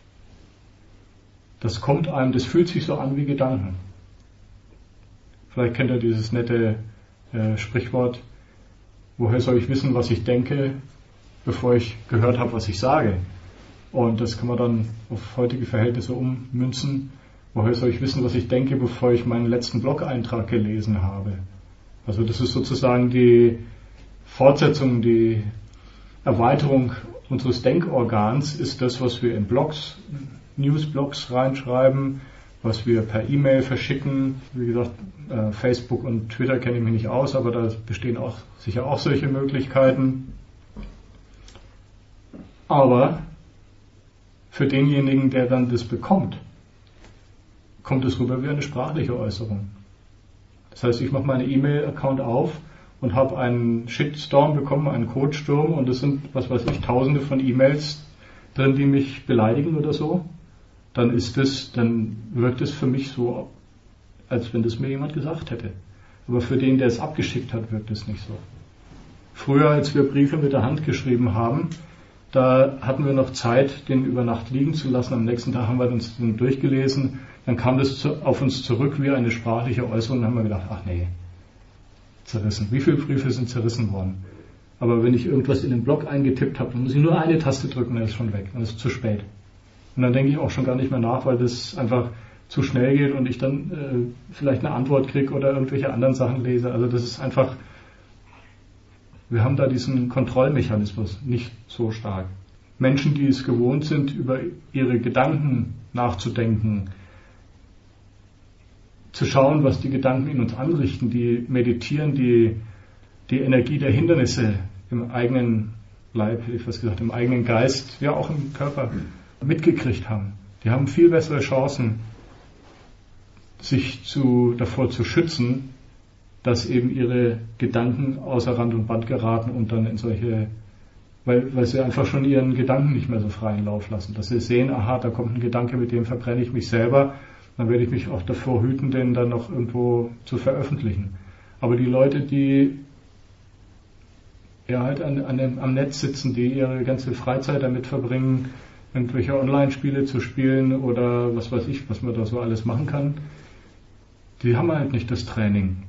Das kommt einem, das fühlt sich so an wie Gedanken. Vielleicht kennt ihr dieses nette äh, Sprichwort, woher soll ich wissen, was ich denke, bevor ich gehört habe, was ich sage. Und das kann man dann auf heutige Verhältnisse ummünzen. Woher soll ich wissen, was ich denke, bevor ich meinen letzten Blog-Eintrag gelesen habe? Also das ist sozusagen die Fortsetzung, die Erweiterung unseres Denkorgans ist das, was wir in Blogs, Newsblogs reinschreiben, was wir per E-Mail verschicken. Wie gesagt, äh, Facebook und Twitter kenne ich mich nicht aus, aber da bestehen auch sicher auch solche Möglichkeiten. Aber für denjenigen, der dann das bekommt, kommt es rüber wie eine sprachliche Äußerung. Das heißt, ich mache meinen E-Mail-Account auf und habe einen Shitstorm bekommen, einen Codesturm, und es sind, was weiß ich, tausende von E-Mails drin, die mich beleidigen oder so. Dann ist das, dann wirkt es für mich so, als wenn das mir jemand gesagt hätte. Aber für den, der es abgeschickt hat, wirkt es nicht so. Früher, als wir Briefe mit der Hand geschrieben haben, da hatten wir noch Zeit, den über Nacht liegen zu lassen. Am nächsten Tag haben wir uns den durchgelesen. Dann kam das auf uns zurück wie eine sprachliche Äußerung. Dann haben wir gedacht, ach nee, zerrissen. Wie viele Briefe sind zerrissen worden? Aber wenn ich irgendwas in den Blog eingetippt habe, dann muss ich nur eine Taste drücken, dann ist es schon weg. Dann ist es zu spät. Und dann denke ich auch schon gar nicht mehr nach, weil das einfach zu schnell geht und ich dann äh, vielleicht eine Antwort kriege oder irgendwelche anderen Sachen lese. Also das ist einfach, wir haben da diesen Kontrollmechanismus nicht so stark. Menschen, die es gewohnt sind, über ihre Gedanken nachzudenken, zu schauen, was die Gedanken in uns anrichten, die meditieren, die die Energie der Hindernisse im eigenen Leib, hätte ich fast gesagt, im eigenen Geist, ja auch im Körper mitgekriegt haben. Die haben viel bessere Chancen, sich zu, davor zu schützen, dass eben ihre Gedanken außer Rand und Band geraten und dann in solche weil, weil sie einfach schon ihren Gedanken nicht mehr so freien Lauf lassen. Dass sie sehen, aha, da kommt ein Gedanke, mit dem verbrenne ich mich selber, dann werde ich mich auch davor hüten, den dann noch irgendwo zu veröffentlichen. Aber die Leute, die ja halt an, an dem, am Netz sitzen, die ihre ganze Freizeit damit verbringen, irgendwelche Online-Spiele zu spielen oder was weiß ich, was man da so alles machen kann, die haben halt nicht das Training,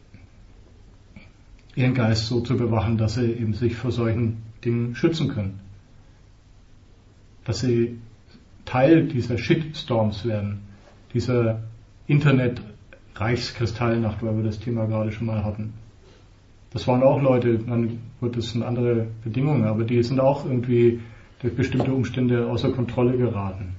ihren Geist so zu bewachen, dass sie eben sich vor solchen Dingen schützen können. Dass sie Teil dieser Shitstorms werden, dieser Internet-Reichskristallnacht, weil wir das Thema gerade schon mal hatten. Das waren auch Leute, dann gut, das sind andere Bedingungen, aber die sind auch irgendwie durch bestimmte Umstände außer Kontrolle geraten.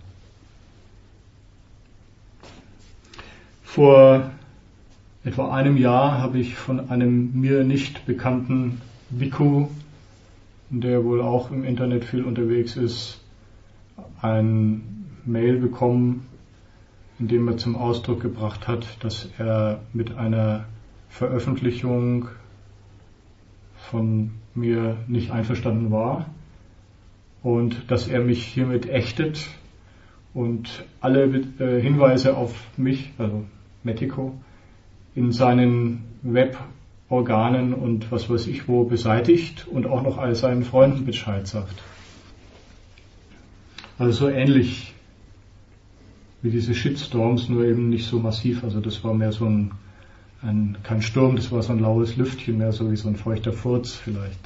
Vor etwa einem Jahr habe ich von einem mir nicht bekannten Bhikkhu, der wohl auch im Internet viel unterwegs ist, ein Mail bekommen, in dem er zum Ausdruck gebracht hat, dass er mit einer Veröffentlichung von mir nicht einverstanden war und dass er mich hiermit ächtet und alle äh, Hinweise auf mich, also Mettiko, in seinen Weborganen und was weiß ich wo beseitigt und auch noch all seinen Freunden Bescheid sagt. Also so ähnlich wie diese Shitstorms, nur eben nicht so massiv. Also das war mehr so ein, ein kein Sturm, das war so ein laues Lüftchen, mehr so wie so ein feuchter Furz vielleicht.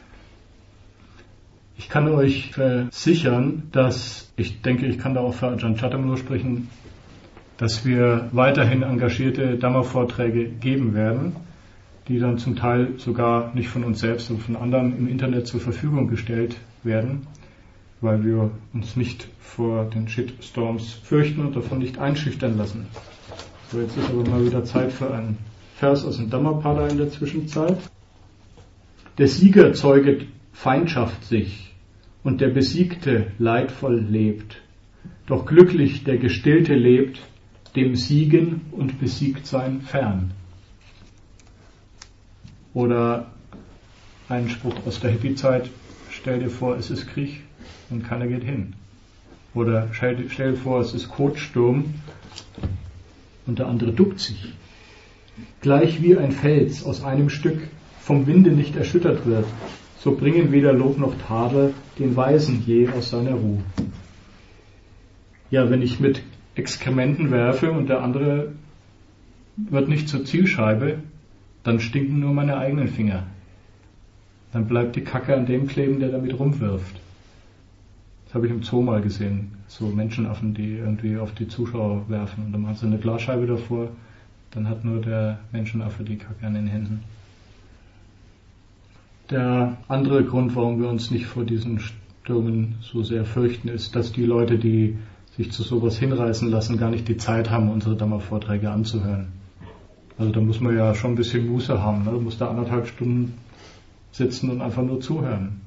Ich kann euch versichern, dass, ich denke, ich kann da auch für Ajahn Chittamani sprechen, dass wir weiterhin engagierte Dhamma-Vorträge geben werden, die dann zum Teil sogar nicht von uns selbst, sondern von anderen im Internet zur Verfügung gestellt werden, weil wir uns nicht vor den Shitstorms fürchten und davon nicht einschüchtern lassen. So, jetzt ist aber mal wieder Zeit für einen Vers aus dem Dhammapada in der Zwischenzeit. Der Sieger zeuget Feindschaft sich und der Besiegte leidvoll lebt. Doch glücklich der Gestillte lebt, dem Siegen und Besiegtsein fern. Oder ein Spruch aus der Hippie-Zeit, stell dir vor, es ist Krieg und keiner geht hin. Oder stell dir vor, es ist Kotsturm und der andere duckt sich. Gleich wie ein Fels aus einem Stück vom Winde nicht erschüttert wird, so bringen weder Lob noch Tadel den Weisen je aus seiner Ruhe. Ja, wenn ich mit Exkrementen werfe und der andere wird nicht zur Zielscheibe, dann stinken nur meine eigenen Finger. Dann bleibt die Kacke an dem kleben, der damit rumwirft. Das habe ich im Zoo mal gesehen. So Menschenaffen, die irgendwie auf die Zuschauer werfen. Und dann machen sie eine Glasscheibe davor, dann hat nur der Menschenaffe die Kacke an den Händen. Der andere Grund, warum wir uns nicht vor diesen Stürmen so sehr fürchten, ist, dass die Leute, die sich zu sowas hinreißen lassen, gar nicht die Zeit haben, unsere Dhamma-Vorträge anzuhören. Also da muss man ja schon ein bisschen Muße haben. Ne? Da muss da anderthalb Stunden sitzen und einfach nur zuhören.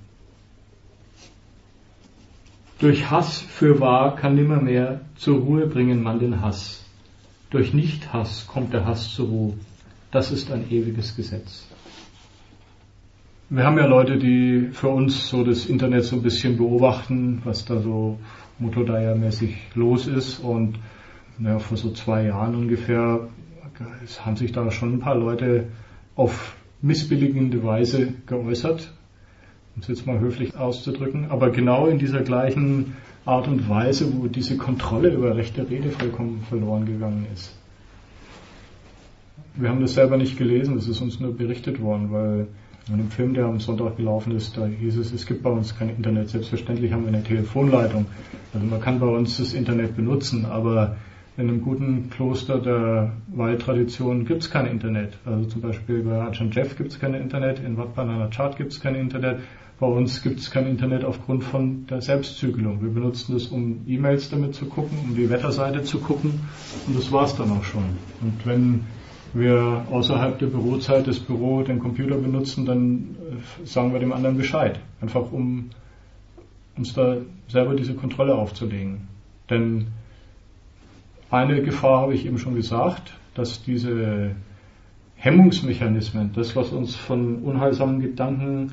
Durch Hass fürwahr kann nimmermehr zur Ruhe bringen man den Hass. Durch Nicht-Hass kommt der Hass zur Ruhe. Das ist ein ewiges Gesetz. Wir haben ja Leute, die für uns so das Internet so ein bisschen beobachten, was da so Motodaya-mäßig los ist. Und ja, vor so zwei Jahren ungefähr haben sich da schon ein paar Leute auf missbilligende Weise geäußert, um es jetzt mal höflich auszudrücken, aber genau in dieser gleichen Art und Weise, wo diese Kontrolle über rechte Rede vollkommen verloren gegangen ist. Wir haben das selber nicht gelesen, das ist uns nur berichtet worden, weil in dem Film, der am Sonntag gelaufen ist, da hieß es, es gibt bei uns kein Internet. Selbstverständlich haben wir eine Telefonleitung. Also man kann bei uns das Internet benutzen, aber in einem guten Kloster der Waldtradition gibt es kein Internet. Also zum Beispiel bei Ajahn Jeff gibt es kein Internet, in Wat Pah Nanachat gibt es kein Internet. Bei uns gibt es kein Internet aufgrund von der Selbstzügelung. Wir benutzen das, um E-Mails damit zu gucken, um die Wetterseite zu gucken, und das war's dann auch schon. Und wenn wir außerhalb der Bürozeit das Büro, den Computer benutzen, dann sagen wir dem anderen Bescheid. Einfach um uns da selber diese Kontrolle aufzulegen. Denn eine Gefahr habe ich eben schon gesagt, dass diese Hemmungsmechanismen, das was uns von unheilsamen Gedanken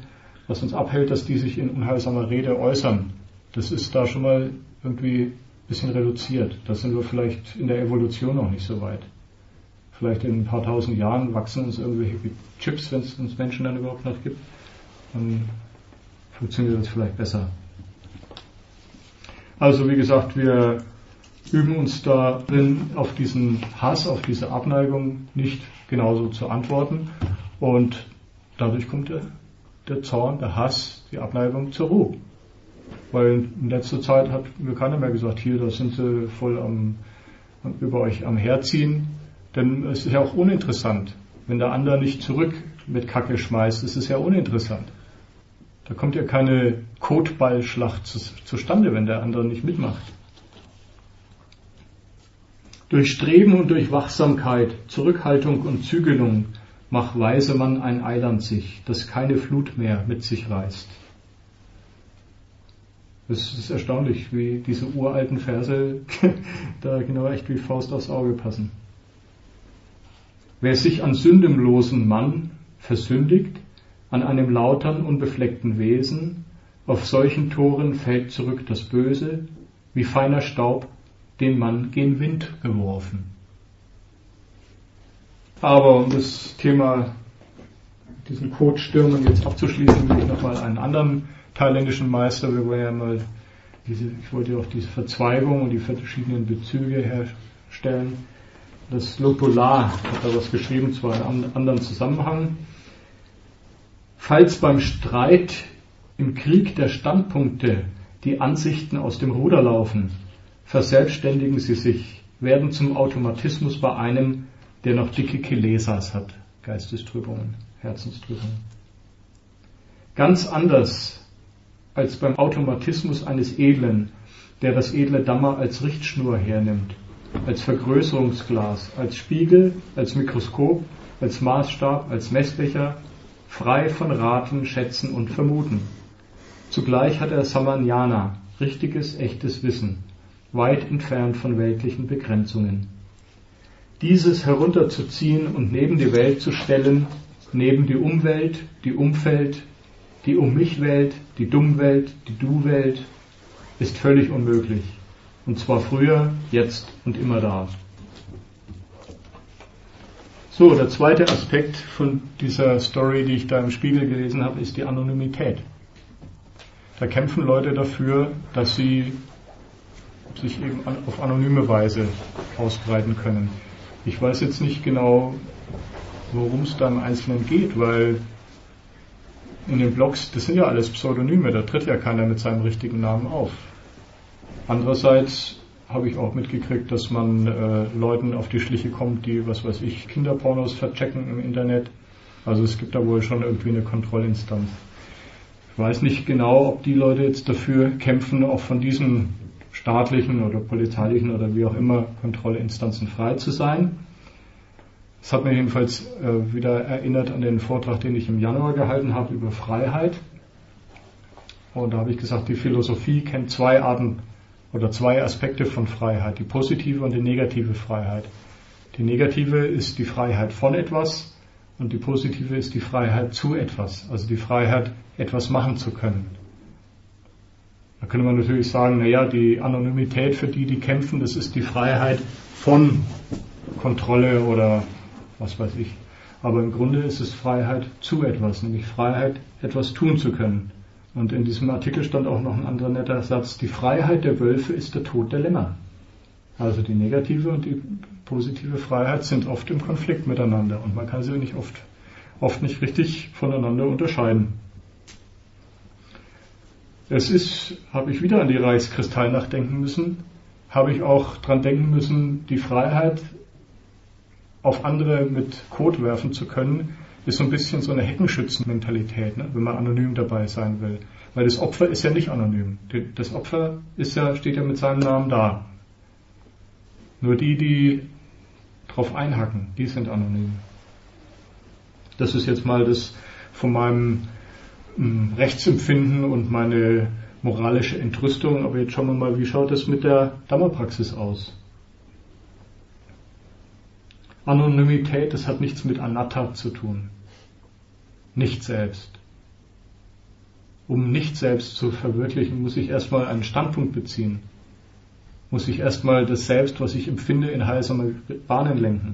was uns abhält, dass die sich in unheilsamer Rede äußern. Das ist da schon mal irgendwie ein bisschen reduziert. Da sind wir vielleicht in der Evolution noch nicht so weit. Vielleicht in ein paar tausend Jahren wachsen uns irgendwelche Chips, wenn es uns Menschen dann überhaupt noch gibt. Dann funktioniert das vielleicht besser. Also wie gesagt, wir üben uns darin, auf diesen Hass, auf diese Abneigung nicht genauso zu antworten. Und dadurch kommt der, der Zorn, der Hass, die Abneigung zur Ruhe. Weil in letzter Zeit hat mir keiner mehr gesagt, hier, da sind sie voll am, über euch am Herziehen. Denn es ist ja auch uninteressant. Wenn der andere nicht zurück mit Kacke schmeißt, ist es ja uninteressant. Da kommt ja keine Kotballschlacht zu, zustande, wenn der andere nicht mitmacht. Durch Streben und durch Wachsamkeit, Zurückhaltung und Zügelung macht weise man ein Eiland sich, das keine Flut mehr mit sich reißt. Es ist erstaunlich, wie diese uralten Verse da genau echt wie Faust aufs Auge passen. Wer sich an sündemlosen Mann versündigt, an einem lautern, unbefleckten Wesen, auf solchen Toren fällt zurück das Böse, wie feiner Staub, den man gen Wind geworfen. Aber um das Thema, diesen Kotstürmen jetzt abzuschließen, will ich nochmal einen anderen thailändischen Meister, wir wollen ja mal diese, ich wollte auch diese Verzweigung und die verschiedenen Bezüge herstellen. Das Lopola hat da was geschrieben, zwar in einem anderen Zusammenhang. Falls beim Streit im Krieg der Standpunkte die Ansichten aus dem Ruder laufen, verselbstständigen sie sich, werden zum Automatismus bei einem, der noch dicke Kilesas hat, Geistestrübungen, Herzenstrübungen. Ganz anders als beim Automatismus eines Edlen, der das edle Dhamma als Richtschnur hernimmt, als Vergrößerungsglas, als Spiegel, als Mikroskop, als Maßstab, als Messbecher, frei von Raten, Schätzen und Vermuten. Zugleich hat er Samanyana, richtiges, echtes Wissen, weit entfernt von weltlichen Begrenzungen. Dieses herunterzuziehen und neben die Welt zu stellen, neben die Umwelt, die Umfeld, die Um-mich-Welt, die Dumm-Welt, die Du-Welt, ist völlig unmöglich. Und zwar früher, jetzt und immer da. So, der zweite Aspekt von dieser Story, die ich da im Spiegel gelesen habe, ist die Anonymität. Da kämpfen Leute dafür, dass sie sich eben auf anonyme Weise ausbreiten können. Ich weiß jetzt nicht genau, worum es da im Einzelnen geht, weil in den Blogs, das sind ja alles Pseudonyme, da tritt ja keiner mit seinem richtigen Namen auf. Andererseits habe ich auch mitgekriegt, dass man äh, Leuten auf die Schliche kommt, die, was weiß ich, Kinderpornos verchecken im Internet. Also es gibt da wohl schon irgendwie eine Kontrollinstanz. Ich weiß nicht genau, ob die Leute jetzt dafür kämpfen, auch von diesen staatlichen oder polizeilichen oder wie auch immer Kontrollinstanzen frei zu sein. Das hat mir jedenfalls äh, wieder erinnert an den Vortrag, den ich im Januar gehalten habe über Freiheit. Und da habe ich gesagt, die Philosophie kennt zwei Arten oder zwei Aspekte von Freiheit, die positive und die negative Freiheit. Die negative ist die Freiheit von etwas und die positive ist die Freiheit zu etwas, also die Freiheit, etwas machen zu können. Da könnte man natürlich sagen, naja, die Anonymität für die, die kämpfen, das ist die Freiheit von Kontrolle oder was weiß ich. Aber im Grunde ist es Freiheit zu etwas, nämlich Freiheit, etwas tun zu können. Und in diesem Artikel stand auch noch ein anderer netter Satz, die Freiheit der Wölfe ist der Tod der Lämmer. Also die negative und die positive Freiheit sind oft im Konflikt miteinander und man kann sie nicht oft, oft nicht richtig voneinander unterscheiden. Es ist, habe ich wieder an die Reichskristallnacht denken müssen, habe ich auch dran denken müssen, die Freiheit auf andere mit Kot werfen zu können, ist so ein bisschen so eine Heckenschützenmentalität, ne, wenn man anonym dabei sein will. Weil das Opfer ist ja nicht anonym. Das Opfer ist ja, steht ja mit seinem Namen da. Nur die, die drauf einhacken, die sind anonym. Das ist jetzt mal das von meinem mh, Rechtsempfinden und meine moralische Entrüstung. Aber jetzt schauen wir mal, wie schaut es mit der Dhamma-Praxis aus? Anonymität, das hat nichts mit Anatta zu tun. Nicht selbst. Um nicht selbst zu verwirklichen, muss ich erstmal einen Standpunkt beziehen. Muss ich erstmal das Selbst, was ich empfinde, in heilsame Bahnen lenken.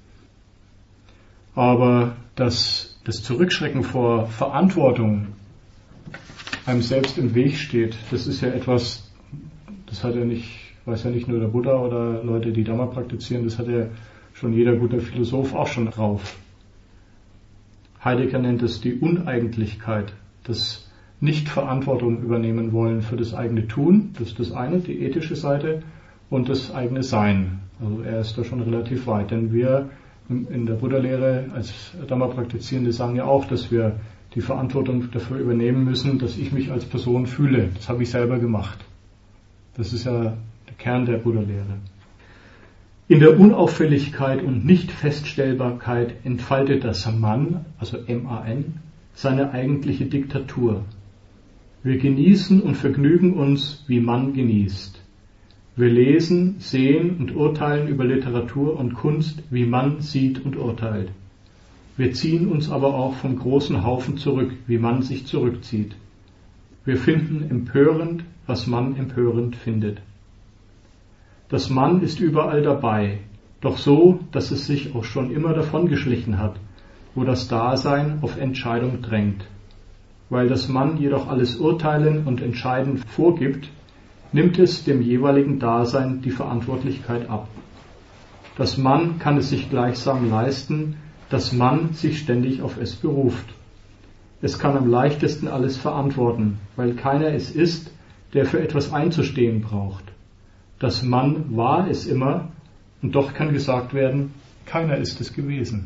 Aber das, das Zurückschrecken vor Verantwortung einem selbst im Weg steht, das ist ja etwas, das hat ja nicht, weiß ja nicht nur der Buddha oder Leute, die Dhamma praktizieren, das hat ja schon jeder gute Philosoph auch schon drauf. Heidegger nennt es die Uneigentlichkeit, das Nicht-Verantwortung übernehmen wollen für das eigene Tun, das ist das eine, die ethische Seite, und das eigene Sein. Also er ist da schon relativ weit, denn wir in der Buddha-Lehre als Dhamma-Praktizierende sagen ja auch, dass wir die Verantwortung dafür übernehmen müssen, dass ich mich als Person fühle. Das habe ich selber gemacht. Das ist ja der Kern der Buddha-Lehre. In der Unauffälligkeit und Nicht-Feststellbarkeit entfaltet das Man, also M A N, seine eigentliche Diktatur. Wir genießen und vergnügen uns, wie man genießt. Wir lesen, sehen und urteilen über Literatur und Kunst, wie man sieht und urteilt. Wir ziehen uns aber auch vom großen Haufen zurück, wie man sich zurückzieht. Wir finden empörend, was man empörend findet. Das Man ist überall dabei, doch so, dass es sich auch schon immer davongeschlichen hat, wo das Dasein auf Entscheidung drängt. Weil das Man jedoch alles Urteilen und Entscheiden vorgibt, nimmt es dem jeweiligen Dasein die Verantwortlichkeit ab. Das Man kann es sich gleichsam leisten, dass Man sich ständig auf es beruft. Es kann am leichtesten alles verantworten, weil keiner es ist, der für etwas einzustehen braucht. Das Man war es immer, und doch kann gesagt werden, keiner ist es gewesen.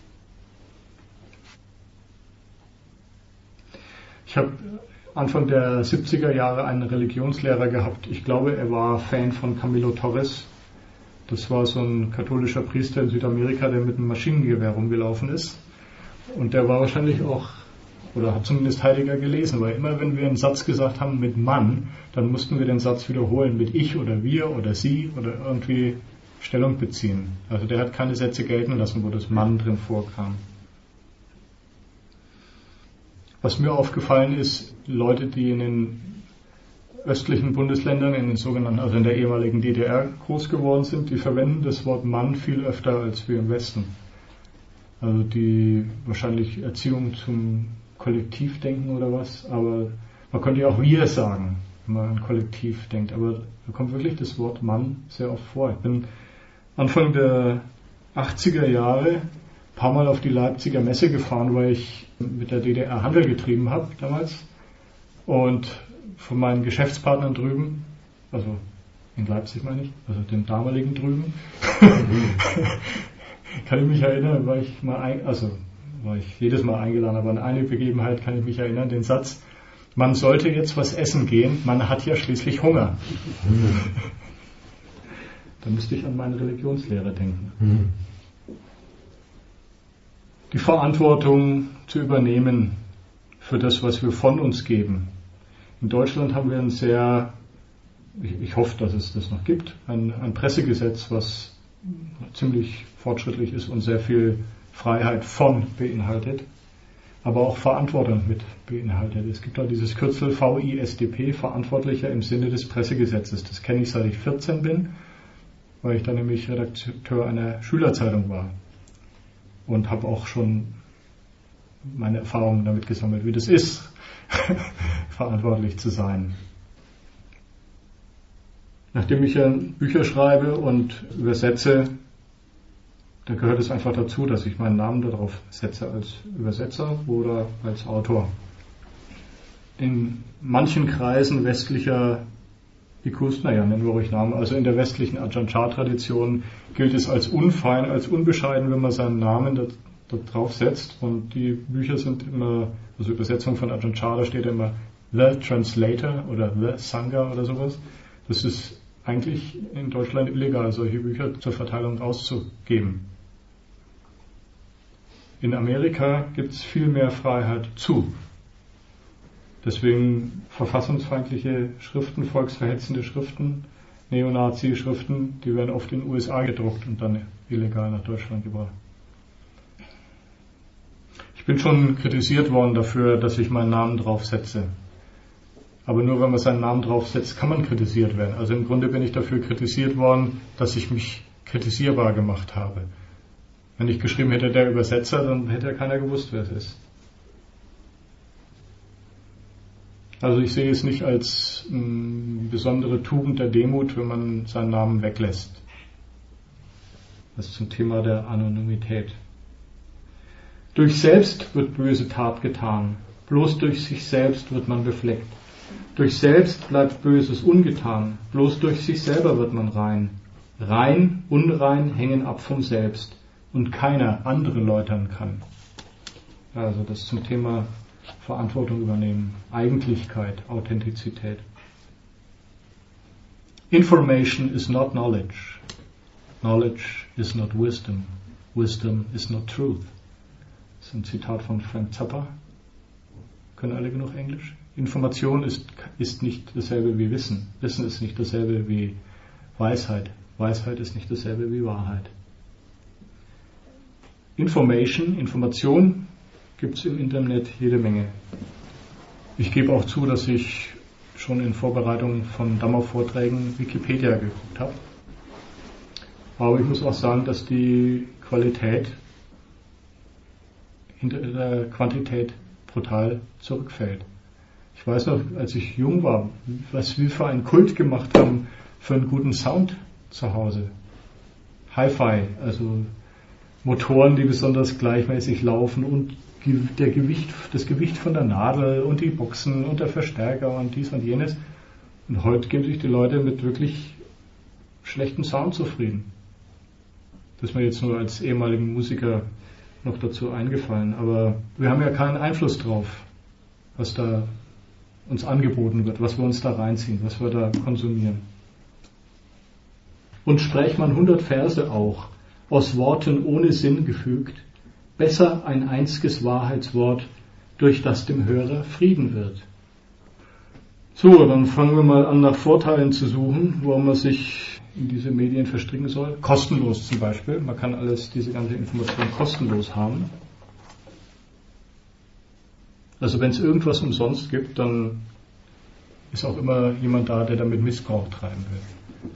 Ich habe Anfang der siebziger Jahre einen Religionslehrer gehabt. Ich glaube, er war Fan von Camilo Torres. Das war so ein katholischer Priester in Südamerika, der mit einem Maschinengewehr rumgelaufen ist. Und der war wahrscheinlich auch, oder hat zumindest Heidegger gelesen, weil immer wenn wir einen Satz gesagt haben mit Mann, dann mussten wir den Satz wiederholen mit ich oder wir oder sie oder irgendwie Stellung beziehen. Also der hat keine Sätze gelten lassen, wo das Mann drin vorkam. Was mir aufgefallen ist, Leute, die in den östlichen Bundesländern, in den sogenannten, also in der ehemaligen D D R groß geworden sind, die verwenden das Wort Mann viel öfter als wir im Westen. Also die wahrscheinlich Erziehung zum Kollektivdenken oder was, aber man könnte ja auch wir sagen, wenn man an Kollektiv denkt, aber da kommt wirklich das Wort Mann sehr oft vor. Ich bin Anfang der achtziger Jahre ein paar Mal auf die Leipziger Messe gefahren, weil ich mit der D D R Handel getrieben habe damals und von meinen Geschäftspartnern drüben, also in Leipzig meine ich, also dem damaligen drüben, kann ich mich erinnern, war ich mal ein, also war ich jedes Mal eingeladen, aber an eine Begebenheit kann ich mich erinnern, den Satz, man sollte jetzt was essen gehen, man hat ja schließlich Hunger. Da müsste ich an meine Religionslehre denken. Die Verantwortung zu übernehmen für das, was wir von uns geben. In Deutschland haben wir ein sehr, ich, ich hoffe, dass es das noch gibt, ein, ein Pressegesetz, was ziemlich fortschrittlich ist und sehr viel Freiheit von beinhaltet, aber auch Verantwortung mit beinhaltet. Es gibt da dieses Kürzel V I S D P, Verantwortlicher im Sinne des Pressegesetzes. Das kenne ich, seit ich vierzehn bin, weil ich da nämlich Redakteur einer Schülerzeitung war. Und habe auch schon meine Erfahrungen damit gesammelt, wie das ist, verantwortlich zu sein. Nachdem ich ja Bücher schreibe und übersetze, da gehört es einfach dazu, dass ich meinen Namen darauf setze als Übersetzer oder als Autor. In manchen Kreisen westlicher Bhikkhus, naja, nennen wir ruhig Namen, also in der westlichen Ajahn Chah-Tradition gilt es als unfein, als unbescheiden, wenn man seinen Namen da, da drauf setzt. Und die Bücher sind immer, also Übersetzung von Ajahn Chah, da steht immer The Translator oder The Sangha oder sowas. Das ist eigentlich in Deutschland illegal, solche Bücher zur Verteilung auszugeben. In Amerika gibt es viel mehr Freiheit zu. Deswegen verfassungsfeindliche Schriften, volksverhetzende Schriften, Neonazi-Schriften, die werden oft in den U S A gedruckt und dann illegal nach Deutschland gebracht. Ich bin schon kritisiert worden dafür, dass ich meinen Namen drauf setze. Aber nur wenn man seinen Namen draufsetzt, kann man kritisiert werden. Also im Grunde bin ich dafür kritisiert worden, dass ich mich kritisierbar gemacht habe. Wenn ich geschrieben hätte, der Übersetzer, dann hätte ja keiner gewusst, wer es ist. Also ich sehe es nicht als mh, besondere Tugend der Demut, wenn man seinen Namen weglässt. Das ist zum Thema der Anonymität. Durch selbst wird böse Tat getan. Bloß durch sich selbst wird man befleckt. Durch selbst bleibt Böses ungetan. Bloß durch sich selber wird man rein. Rein, unrein hängen ab vom Selbst. Und keiner andere läutern kann. Also das zum Thema Verantwortung übernehmen, Eigentlichkeit, Authentizität. Information is not knowledge. Knowledge is not wisdom. Wisdom is not truth. Das ist ein Zitat von Frank Zappa. Können alle genug Englisch? Information ist, ist nicht dasselbe wie Wissen. Wissen ist nicht dasselbe wie Weisheit. Weisheit ist nicht dasselbe wie Wahrheit. Information, Information gibt es im Internet jede Menge. Ich gebe auch zu, dass ich schon in Vorbereitung von Dhamma-Vorträgen Wikipedia geguckt habe. Aber ich muss auch sagen, dass die Qualität hinter der Quantität brutal zurückfällt. Ich weiß noch, als ich jung war, was wir für einen Kult gemacht haben für einen guten Sound zu Hause. Hi-Fi, also Motoren, die besonders gleichmäßig laufen und der Gewicht, das Gewicht von der Nadel und die Boxen und der Verstärker und dies und jenes. Und heute geben sich die Leute mit wirklich schlechtem Sound zufrieden. Das ist mir jetzt nur als ehemaligen Musiker noch dazu eingefallen. Aber wir haben ja keinen Einfluss drauf, was da uns angeboten wird, was wir uns da reinziehen, was wir da konsumieren. Und spräch man hundert Verse auch, aus Worten ohne Sinn gefügt, besser ein einziges Wahrheitswort, durch das dem Hörer Frieden wird. So, dann fangen wir mal an, nach Vorteilen zu suchen, warum man sich in diese Medien verstricken soll. Kostenlos zum Beispiel. Man kann alles, diese ganze Information kostenlos haben. Also wenn es irgendwas umsonst gibt, dann ist auch immer jemand da, der damit Missbrauch treiben will.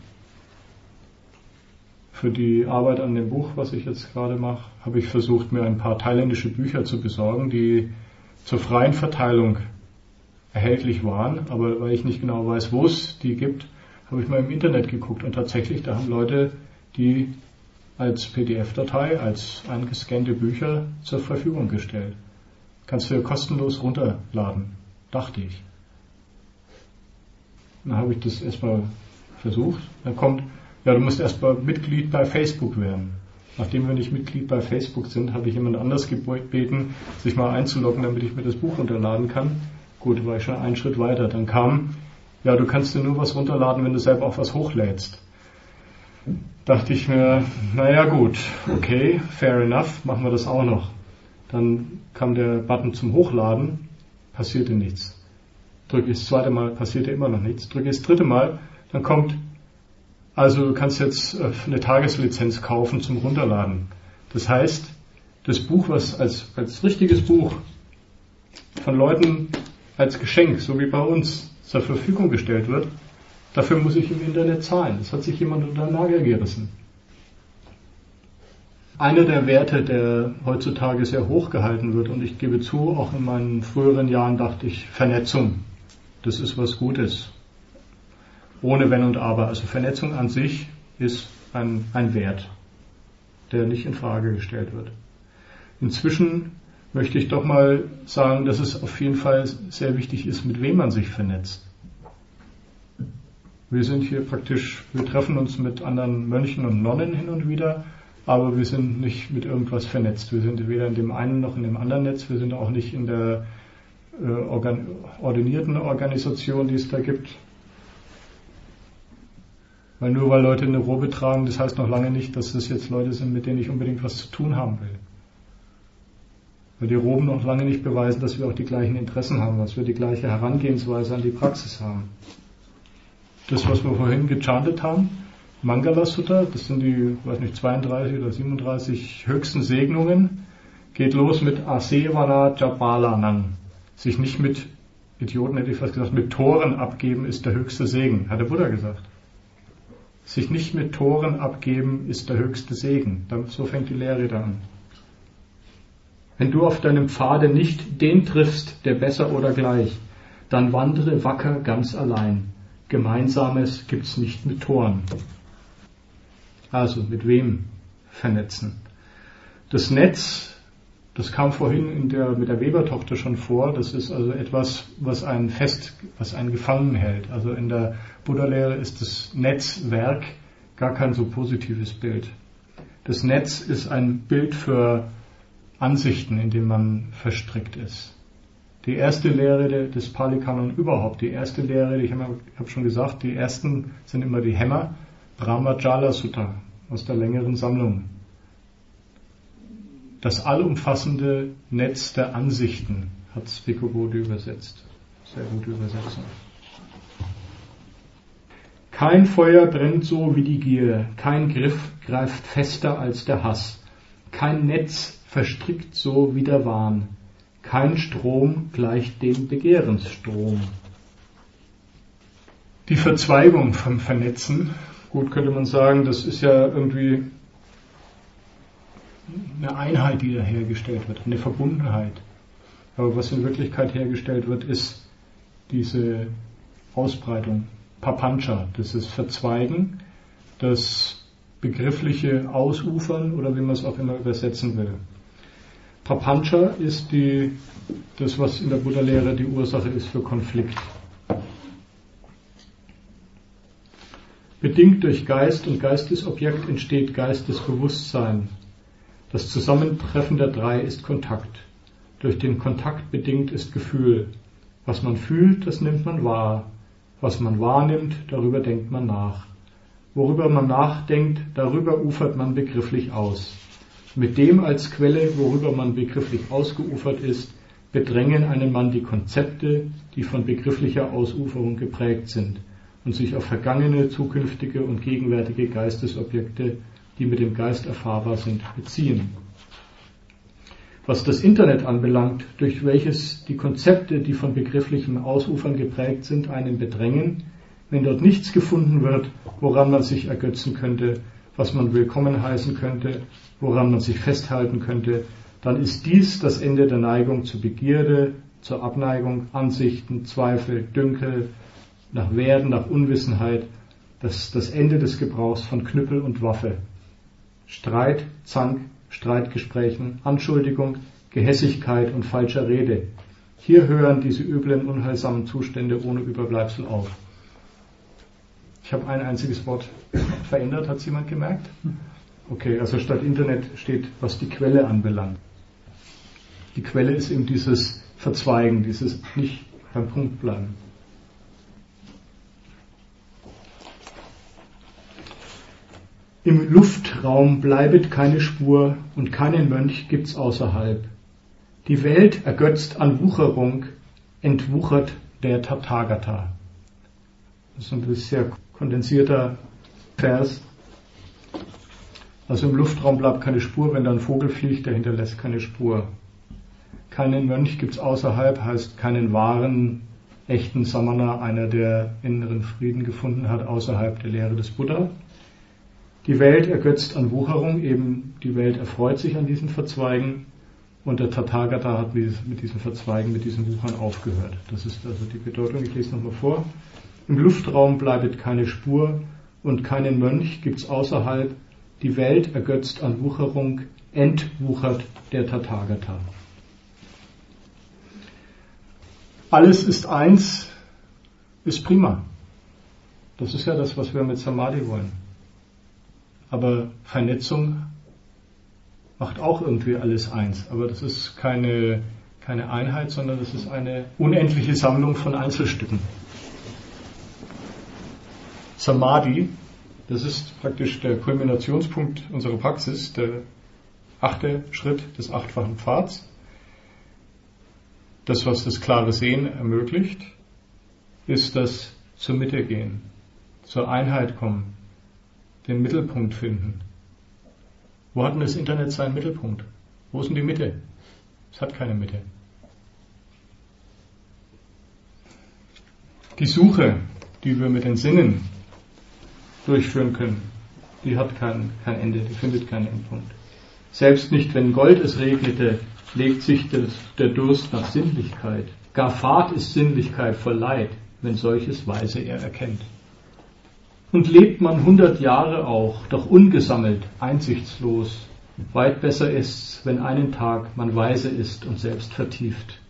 Für die Arbeit an dem Buch, was ich jetzt gerade mache, habe ich versucht, mir ein paar thailändische Bücher zu besorgen, die zur freien Verteilung erhältlich waren. Aber weil ich nicht genau weiß, wo es die gibt, habe ich mal im Internet geguckt. Und tatsächlich, da haben Leute die als P D F-Datei, als eingescannte Bücher zur Verfügung gestellt. Kannst du ja kostenlos runterladen, dachte ich. Dann habe ich das erstmal versucht. Dann kommt, ja, du musst erstmal Mitglied bei Facebook werden. Nachdem wir nicht Mitglied bei Facebook sind, habe ich jemand anders gebeten, sich mal einzuloggen, damit ich mir das Buch runterladen kann. Gut, war ich schon einen Schritt weiter. Dann kam, ja, du kannst dir nur was runterladen, wenn du selber auch was hochlädst. Dachte ich mir, naja gut, okay, fair enough, machen wir das auch noch. Dann kam der Button zum Hochladen, passierte nichts. Drücke ich das zweite Mal, passierte immer noch nichts. Drücke ich das dritte Mal, dann kommt, also du kannst jetzt eine Tageslizenz kaufen zum Runterladen. Das heißt, das Buch, was als, als richtiges Buch von Leuten als Geschenk, so wie bei uns, zur Verfügung gestellt wird, dafür muss ich im Internet zahlen. Das hat sich jemand unter den Nagel gerissen. Einer der Werte, der heutzutage sehr hoch gehalten wird, und ich gebe zu, auch in meinen früheren Jahren dachte ich, Vernetzung, das ist was Gutes. Ohne Wenn und Aber. Also Vernetzung an sich ist ein, ein Wert, der nicht in Frage gestellt wird. Inzwischen möchte ich doch mal sagen, dass es auf jeden Fall sehr wichtig ist, mit wem man sich vernetzt. Wir sind hier praktisch, wir treffen uns mit anderen Mönchen und Nonnen hin und wieder, aber wir sind nicht mit irgendwas vernetzt. Wir sind weder in dem einen noch in dem anderen Netz. Wir sind auch nicht in der äh, organ- ordinierten Organisation, die es da gibt. Weil nur weil Leute eine Robe tragen, das heißt noch lange nicht, dass das jetzt Leute sind, mit denen ich unbedingt was zu tun haben will. Weil die Roben noch lange nicht beweisen, dass wir auch die gleichen Interessen haben, dass wir die gleiche Herangehensweise an die Praxis haben. Das, was wir vorhin gechantet haben, Mangala Sutta, das sind die, weiß nicht, zweiunddreißig oder siebenunddreißig höchsten Segnungen, geht los mit Asevana Japalanang. Sich nicht mit Idioten hätte ich fast gesagt, mit Toren abgeben ist der höchste Segen, hat der Buddha gesagt. Sich nicht mit Toren abgeben ist der höchste Segen. So fängt die Lehrrede an. Wenn du auf deinem Pfade nicht den triffst, der besser oder gleich, dann wandere wacker ganz allein. Gemeinsames gibt's nicht mit Toren. Also, mit wem vernetzen? Das Netz, das kam vorhin in der, mit der Webertochter schon vor, das ist also etwas, was einen fest, was einen gefangen hält. Also in der Buddha-Lehre ist das Netzwerk gar kein so positives Bild. Das Netz ist ein Bild für Ansichten, in dem man verstrickt ist. Die erste Lehre des Pali-Kanon überhaupt, die erste Lehre, ich habe hab schon gesagt, die ersten sind immer die Hämmer, Brahmajala Sutta aus der längeren Sammlung. Das allumfassende Netz der Ansichten hat Bhikkhu Bodhi übersetzt. Sehr gute Übersetzung. Kein Feuer brennt so wie die Gier, kein Griff greift fester als der Hass, kein Netz verstrickt so wie der Wahn, kein Strom gleicht dem Begehrensstrom. Die Verzweigung vom Vernetzen, gut könnte man sagen, das ist ja irgendwie eine Einheit, die da hergestellt wird, eine Verbundenheit. Aber was in Wirklichkeit hergestellt wird, ist diese Ausbreitung, Papancha, das ist Verzweigen, das begriffliche Ausufern oder wie man es auch immer übersetzen will. Papancha ist die, das, was in der Buddha-Lehre die Ursache ist für Konflikt. Bedingt durch Geist und Geistesobjekt entsteht Geistesbewusstsein. Das Zusammentreffen der drei ist Kontakt. Durch den Kontakt bedingt ist Gefühl. Was man fühlt, das nimmt man wahr. Was man wahrnimmt, darüber denkt man nach. Worüber man nachdenkt, darüber ufert man begrifflich aus. Mit dem als Quelle, worüber man begrifflich ausgeufert ist, bedrängen einen Mann die Konzepte, die von begrifflicher Ausuferung geprägt sind und sich auf vergangene, zukünftige und gegenwärtige Geistesobjekte, die mit dem Geist erfahrbar sind, beziehen. Was das Internet anbelangt, durch welches die Konzepte, die von begrifflichem Ausufern geprägt sind, einen bedrängen, wenn dort nichts gefunden wird, woran man sich ergötzen könnte, was man willkommen heißen könnte, woran man sich festhalten könnte, dann ist dies das Ende der Neigung zur Begierde, zur Abneigung, Ansichten, Zweifel, Dünkel, nach Werden, nach Unwissenheit, das, das Ende des Gebrauchs von Knüppel und Waffe. Streit, Zank, Streitgesprächen, Anschuldigung, Gehässigkeit und falscher Rede. Hier hören diese üblen, unheilsamen Zustände ohne Überbleibsel auf. Ich habe ein einziges Wort verändert, hat es jemand gemerkt? Okay, also statt Internet steht, was die Quelle anbelangt. Die Quelle ist eben dieses Verzweigen, dieses nicht beim Punkt bleiben. Im Luftraum bleibet keine Spur und keinen Mönch gibt's außerhalb. Die Welt ergötzt an Wucherung, entwuchert der Tathagata. Das ist ein sehr kondensierter Vers. Also im Luftraum bleibt keine Spur, wenn da ein Vogel fliegt, der hinterlässt keine Spur. Keinen Mönch gibt's außerhalb, heißt keinen wahren, echten Samana, einer, der inneren Frieden gefunden hat, außerhalb der Lehre des Buddha. Die Welt ergötzt an Wucherung, eben die Welt erfreut sich an diesen Verzweigen und der Tathagata hat mit diesem Verzweigen, mit diesem Wuchern aufgehört. Das ist also die Bedeutung, ich lese nochmal vor. Im Luftraum bleibet keine Spur und keinen Mönch gibt's außerhalb, die Welt ergötzt an Wucherung, entwuchert der Tathagata. Alles ist eins, ist prima. Das ist ja das, was wir mit Samadhi wollen. Aber Vernetzung macht auch irgendwie alles eins. Aber das ist keine, keine Einheit, sondern das ist eine unendliche Sammlung von Einzelstücken. Samadhi, das ist praktisch der Kulminationspunkt unserer Praxis, der achte Schritt des achtfachen Pfads. Das, was das klare Sehen ermöglicht, ist das zur Mitte gehen, zur Einheit kommen, den Mittelpunkt finden. Wo hat denn das Internet seinen Mittelpunkt? Wo ist denn die Mitte? Es hat keine Mitte. Die Suche, die wir mit den Sinnen durchführen können, die hat kein, kein Ende, die findet keinen Endpunkt. Selbst nicht, wenn Gold es regnete, legt sich das, der Durst nach Sinnlichkeit. Gar Fahrt ist Sinnlichkeit voll Leid, wenn solches Weise er erkennt. Und lebt man hundert Jahre auch, doch ungesammelt, einsichtslos, weit besser ist's, wenn einen Tag man weise ist und selbst vertieft.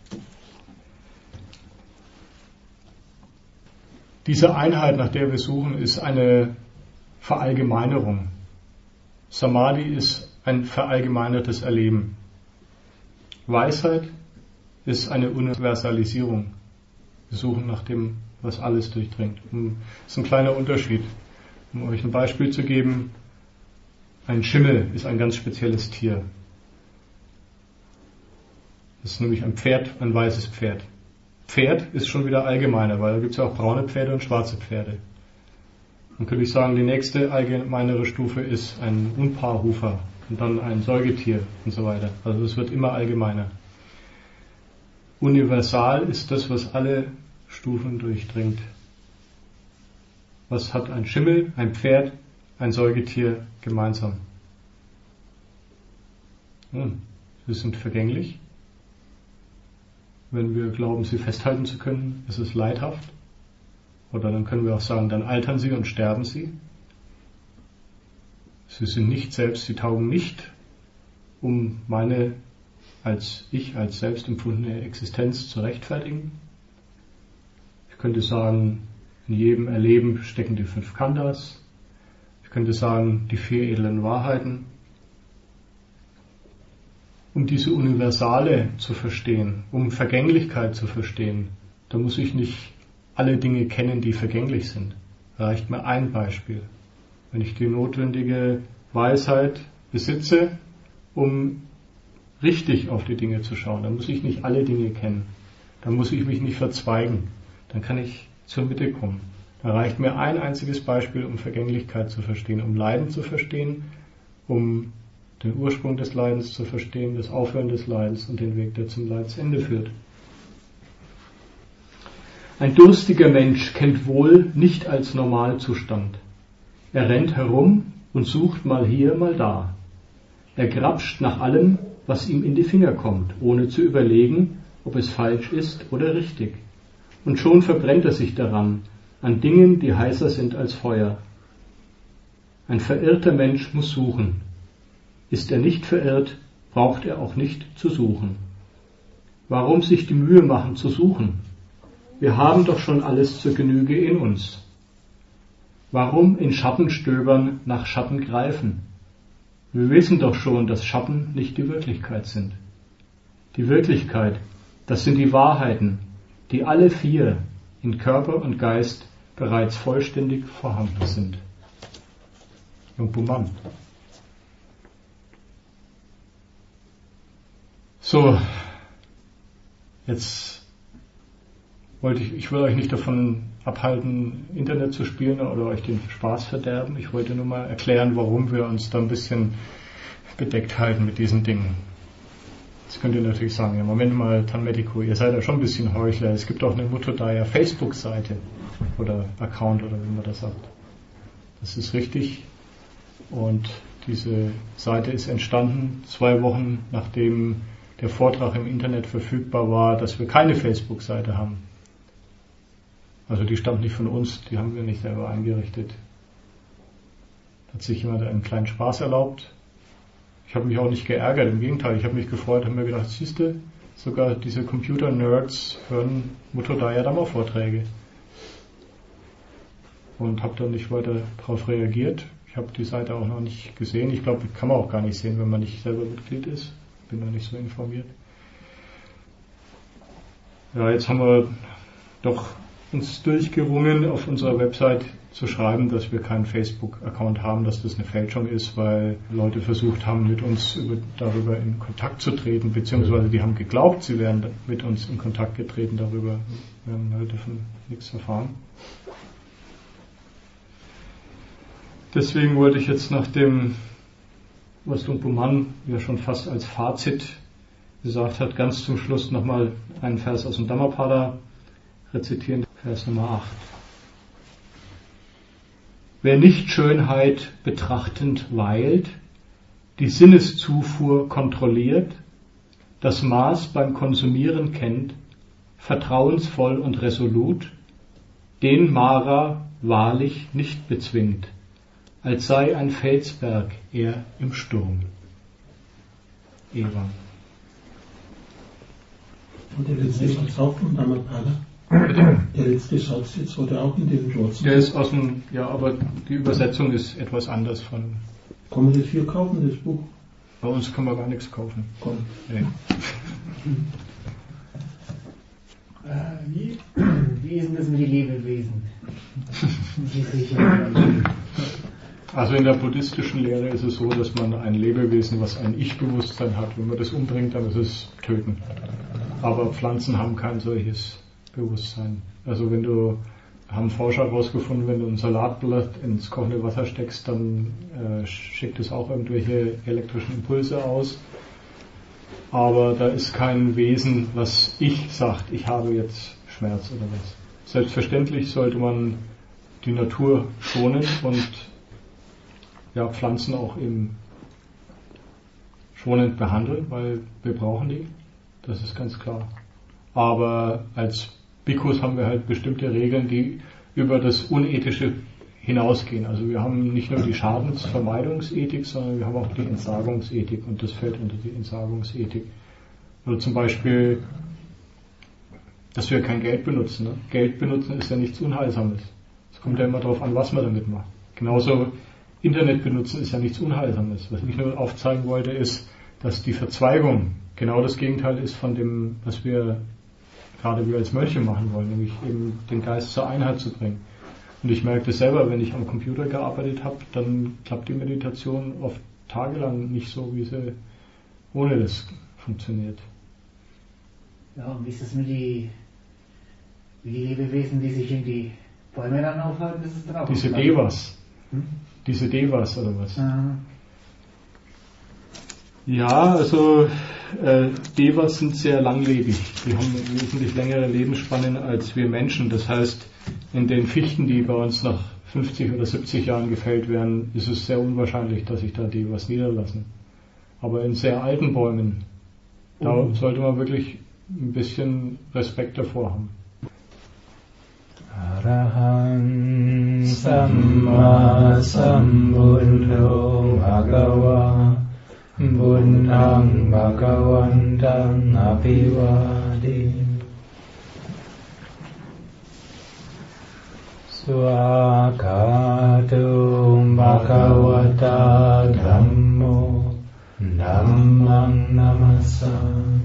Diese Einheit, nach der wir suchen, ist eine Verallgemeinerung. Samadhi ist ein verallgemeinertes Erleben. Weisheit ist eine Universalisierung. Wir suchen nach dem, was alles durchdringt. Das ist ein kleiner Unterschied. Um euch ein Beispiel zu geben, ein Schimmel ist ein ganz spezielles Tier. Das ist nämlich ein Pferd, ein weißes Pferd. Pferd ist schon wieder allgemeiner, weil da gibt es ja auch braune Pferde und schwarze Pferde. Dann könnte ich sagen, die nächste allgemeinere Stufe ist ein Unpaarhufer und dann ein Säugetier und so weiter. Also es wird immer allgemeiner. Universal ist das, was alle Stufen durchdringt. Was hat ein Schimmel, ein Pferd, ein Säugetier gemeinsam? Nun, sie sind vergänglich. Wenn wir glauben, sie festhalten zu können, ist es leidhaft. Oder dann können wir auch sagen, dann altern sie und sterben sie. Sie sind nicht selbst, sie taugen nicht, um meine als ich, als selbst empfundene Existenz zu rechtfertigen. Ich könnte sagen, in jedem Erleben stecken die fünf Khandhas. Ich könnte sagen, die vier edlen Wahrheiten. Um diese Universale zu verstehen, um Vergänglichkeit zu verstehen, da muss ich nicht alle Dinge kennen, die vergänglich sind. Reicht mir ein Beispiel. Wenn ich die notwendige Weisheit besitze, um richtig auf die Dinge zu schauen, dann muss ich nicht alle Dinge kennen. Dann muss ich mich nicht verzweigen. Dann kann ich zur Mitte kommen. Da reicht mir ein einziges Beispiel, um Vergänglichkeit zu verstehen, um Leiden zu verstehen, um den Ursprung des Leidens zu verstehen, das Aufhören des Leidens und den Weg, der zum Leidsende führt. Ein durstiger Mensch kennt wohl nicht als Normalzustand. Er rennt herum und sucht mal hier, mal da. Er grapscht nach allem, was ihm in die Finger kommt, ohne zu überlegen, ob es falsch ist oder richtig. Und schon verbrennt er sich daran, an Dingen, die heißer sind als Feuer. Ein verirrter Mensch muss suchen. Ist er nicht verirrt, braucht er auch nicht zu suchen. Warum sich die Mühe machen zu suchen? Wir haben doch schon alles zur Genüge in uns. Warum in Schatten stöbern, nach Schatten greifen? Wir wissen doch schon, dass Schatten nicht die Wirklichkeit sind. Die Wirklichkeit, das sind die Wahrheiten, die alle vier in Körper und Geist bereits vollständig vorhanden sind. Lumpu Mann. So, jetzt wollte ich, ich will euch nicht davon abhalten, Internet zu spielen oder euch den Spaß verderben. Ich wollte nur mal erklären, warum wir uns da ein bisschen bedeckt halten mit diesen Dingen. Jetzt könnt ihr natürlich sagen, ja Moment mal, Tanmetico, ihr seid ja schon ein bisschen Heuchler. Es gibt auch eine Muttodaya Facebook-Seite oder Account oder wie man das sagt. Das ist richtig. Und diese Seite ist entstanden zwei Wochen, nachdem der Vortrag im Internet verfügbar war, dass wir keine Facebook-Seite haben. Also die stammt nicht von uns, die haben wir nicht selber eingerichtet. Da hat sich jemand einen kleinen Spaß erlaubt. Ich habe mich auch nicht geärgert, im Gegenteil, ich habe mich gefreut, habe mir gedacht, siehste, sogar diese Computer-Nerds hören Muttodaya Dhamma-Vorträge. Und habe dann nicht weiter darauf reagiert. Ich habe die Seite auch noch nicht gesehen. Ich glaube, kann man auch gar nicht sehen, wenn man nicht selber Mitglied ist. Bin noch nicht so informiert. Ja, jetzt haben wir doch uns durchgerungen, auf unserer Website zu schreiben, dass wir keinen Facebook-Account haben, dass das eine Fälschung ist, weil Leute versucht haben, mit uns über, darüber in Kontakt zu treten, beziehungsweise die haben geglaubt, sie wären mit uns in Kontakt getreten darüber. Wir haben halt davon nichts erfahren. Deswegen wollte ich jetzt nach dem, was Lumpu Mann ja schon fast als Fazit gesagt hat, ganz zum Schluss nochmal einen Vers aus dem Dhammapada rezitieren. Vers Nummer acht. Wer nicht Schönheit betrachtend weilt, die Sinneszufuhr kontrolliert, das Maß beim Konsumieren kennt, vertrauensvoll und resolut, den Mara wahrlich nicht bezwingt, als sei ein Felsberg er im Sturm. Eva. Und der letzte Satz auch von Dhammapada. Der letzte Satz jetzt wurde auch in den Wurzeln. Der ist aus dem, ja, aber die Übersetzung ist etwas anders von. Kann man das hier kaufen, das Buch? Bei uns kann man gar nichts kaufen. Komm. Nee. Äh, wie, wie ist denn das mit den Lebewesen? Also in der buddhistischen Lehre ist es so, dass man ein Lebewesen, was ein Ich-Bewusstsein hat, wenn man das umbringt, dann ist es töten. Aber Pflanzen haben kein solches Bewusstsein. Also wenn du, haben Forscher herausgefunden, wenn du ein Salatblatt ins kochende Wasser steckst, dann äh, schickt es auch irgendwelche elektrischen Impulse aus. Aber da ist kein Wesen, was ich sagt, ich habe jetzt Schmerz oder was. Selbstverständlich sollte man die Natur schonen und ja, Pflanzen auch eben schonend behandeln, weil wir brauchen die. Das ist ganz klar. Aber als Bhikkhus haben wir halt bestimmte Regeln, die über das Unethische hinausgehen. Also wir haben nicht nur die Schadensvermeidungsethik, sondern wir haben auch die Entsagungsethik und das fällt unter die Entsagungsethik. Oder zum Beispiel, dass wir kein Geld benutzen. Ne? Geld benutzen ist ja nichts Unheilsames. Es kommt ja immer darauf an, was man damit macht. Genauso Internet benutzen ist ja nichts Unheilsames. Was ich nur aufzeigen wollte, ist, dass die Verzweigung genau das Gegenteil ist von dem, was wir gerade wir als Mönche machen wollen, nämlich eben den Geist zur Einheit zu bringen. Und ich merke das selber, wenn ich am Computer gearbeitet habe, dann klappt die Meditation oft tagelang nicht so, wie sie ohne das funktioniert. Ja, und wie ist es mit die, wie die Lebewesen, die sich in die Bäume dann aufhalten, das ist drauf. Diese Devas. Hm? Diese Devas oder was? Aha. Ja, also äh, Devas sind sehr langlebig. Die haben wesentlich längere Lebensspannen als wir Menschen. Das heißt, in den Fichten, die bei uns nach fünfzig oder siebzig Jahren gefällt werden, ist es sehr unwahrscheinlich, dass sich da Devas niederlassen. Aber in sehr alten Bäumen, da oh. sollte man wirklich ein bisschen Respekt davor haben. Arahant Samma Sambuddho Bhagava Buddhang Bhagavantang Abhivadi Swakatu Bhagavata Dhammo Dhammang Namassami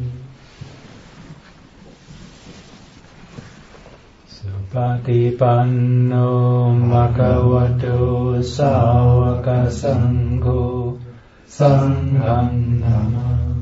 Patipanno Bhagavato Sāvaka Sangho Sangham Namah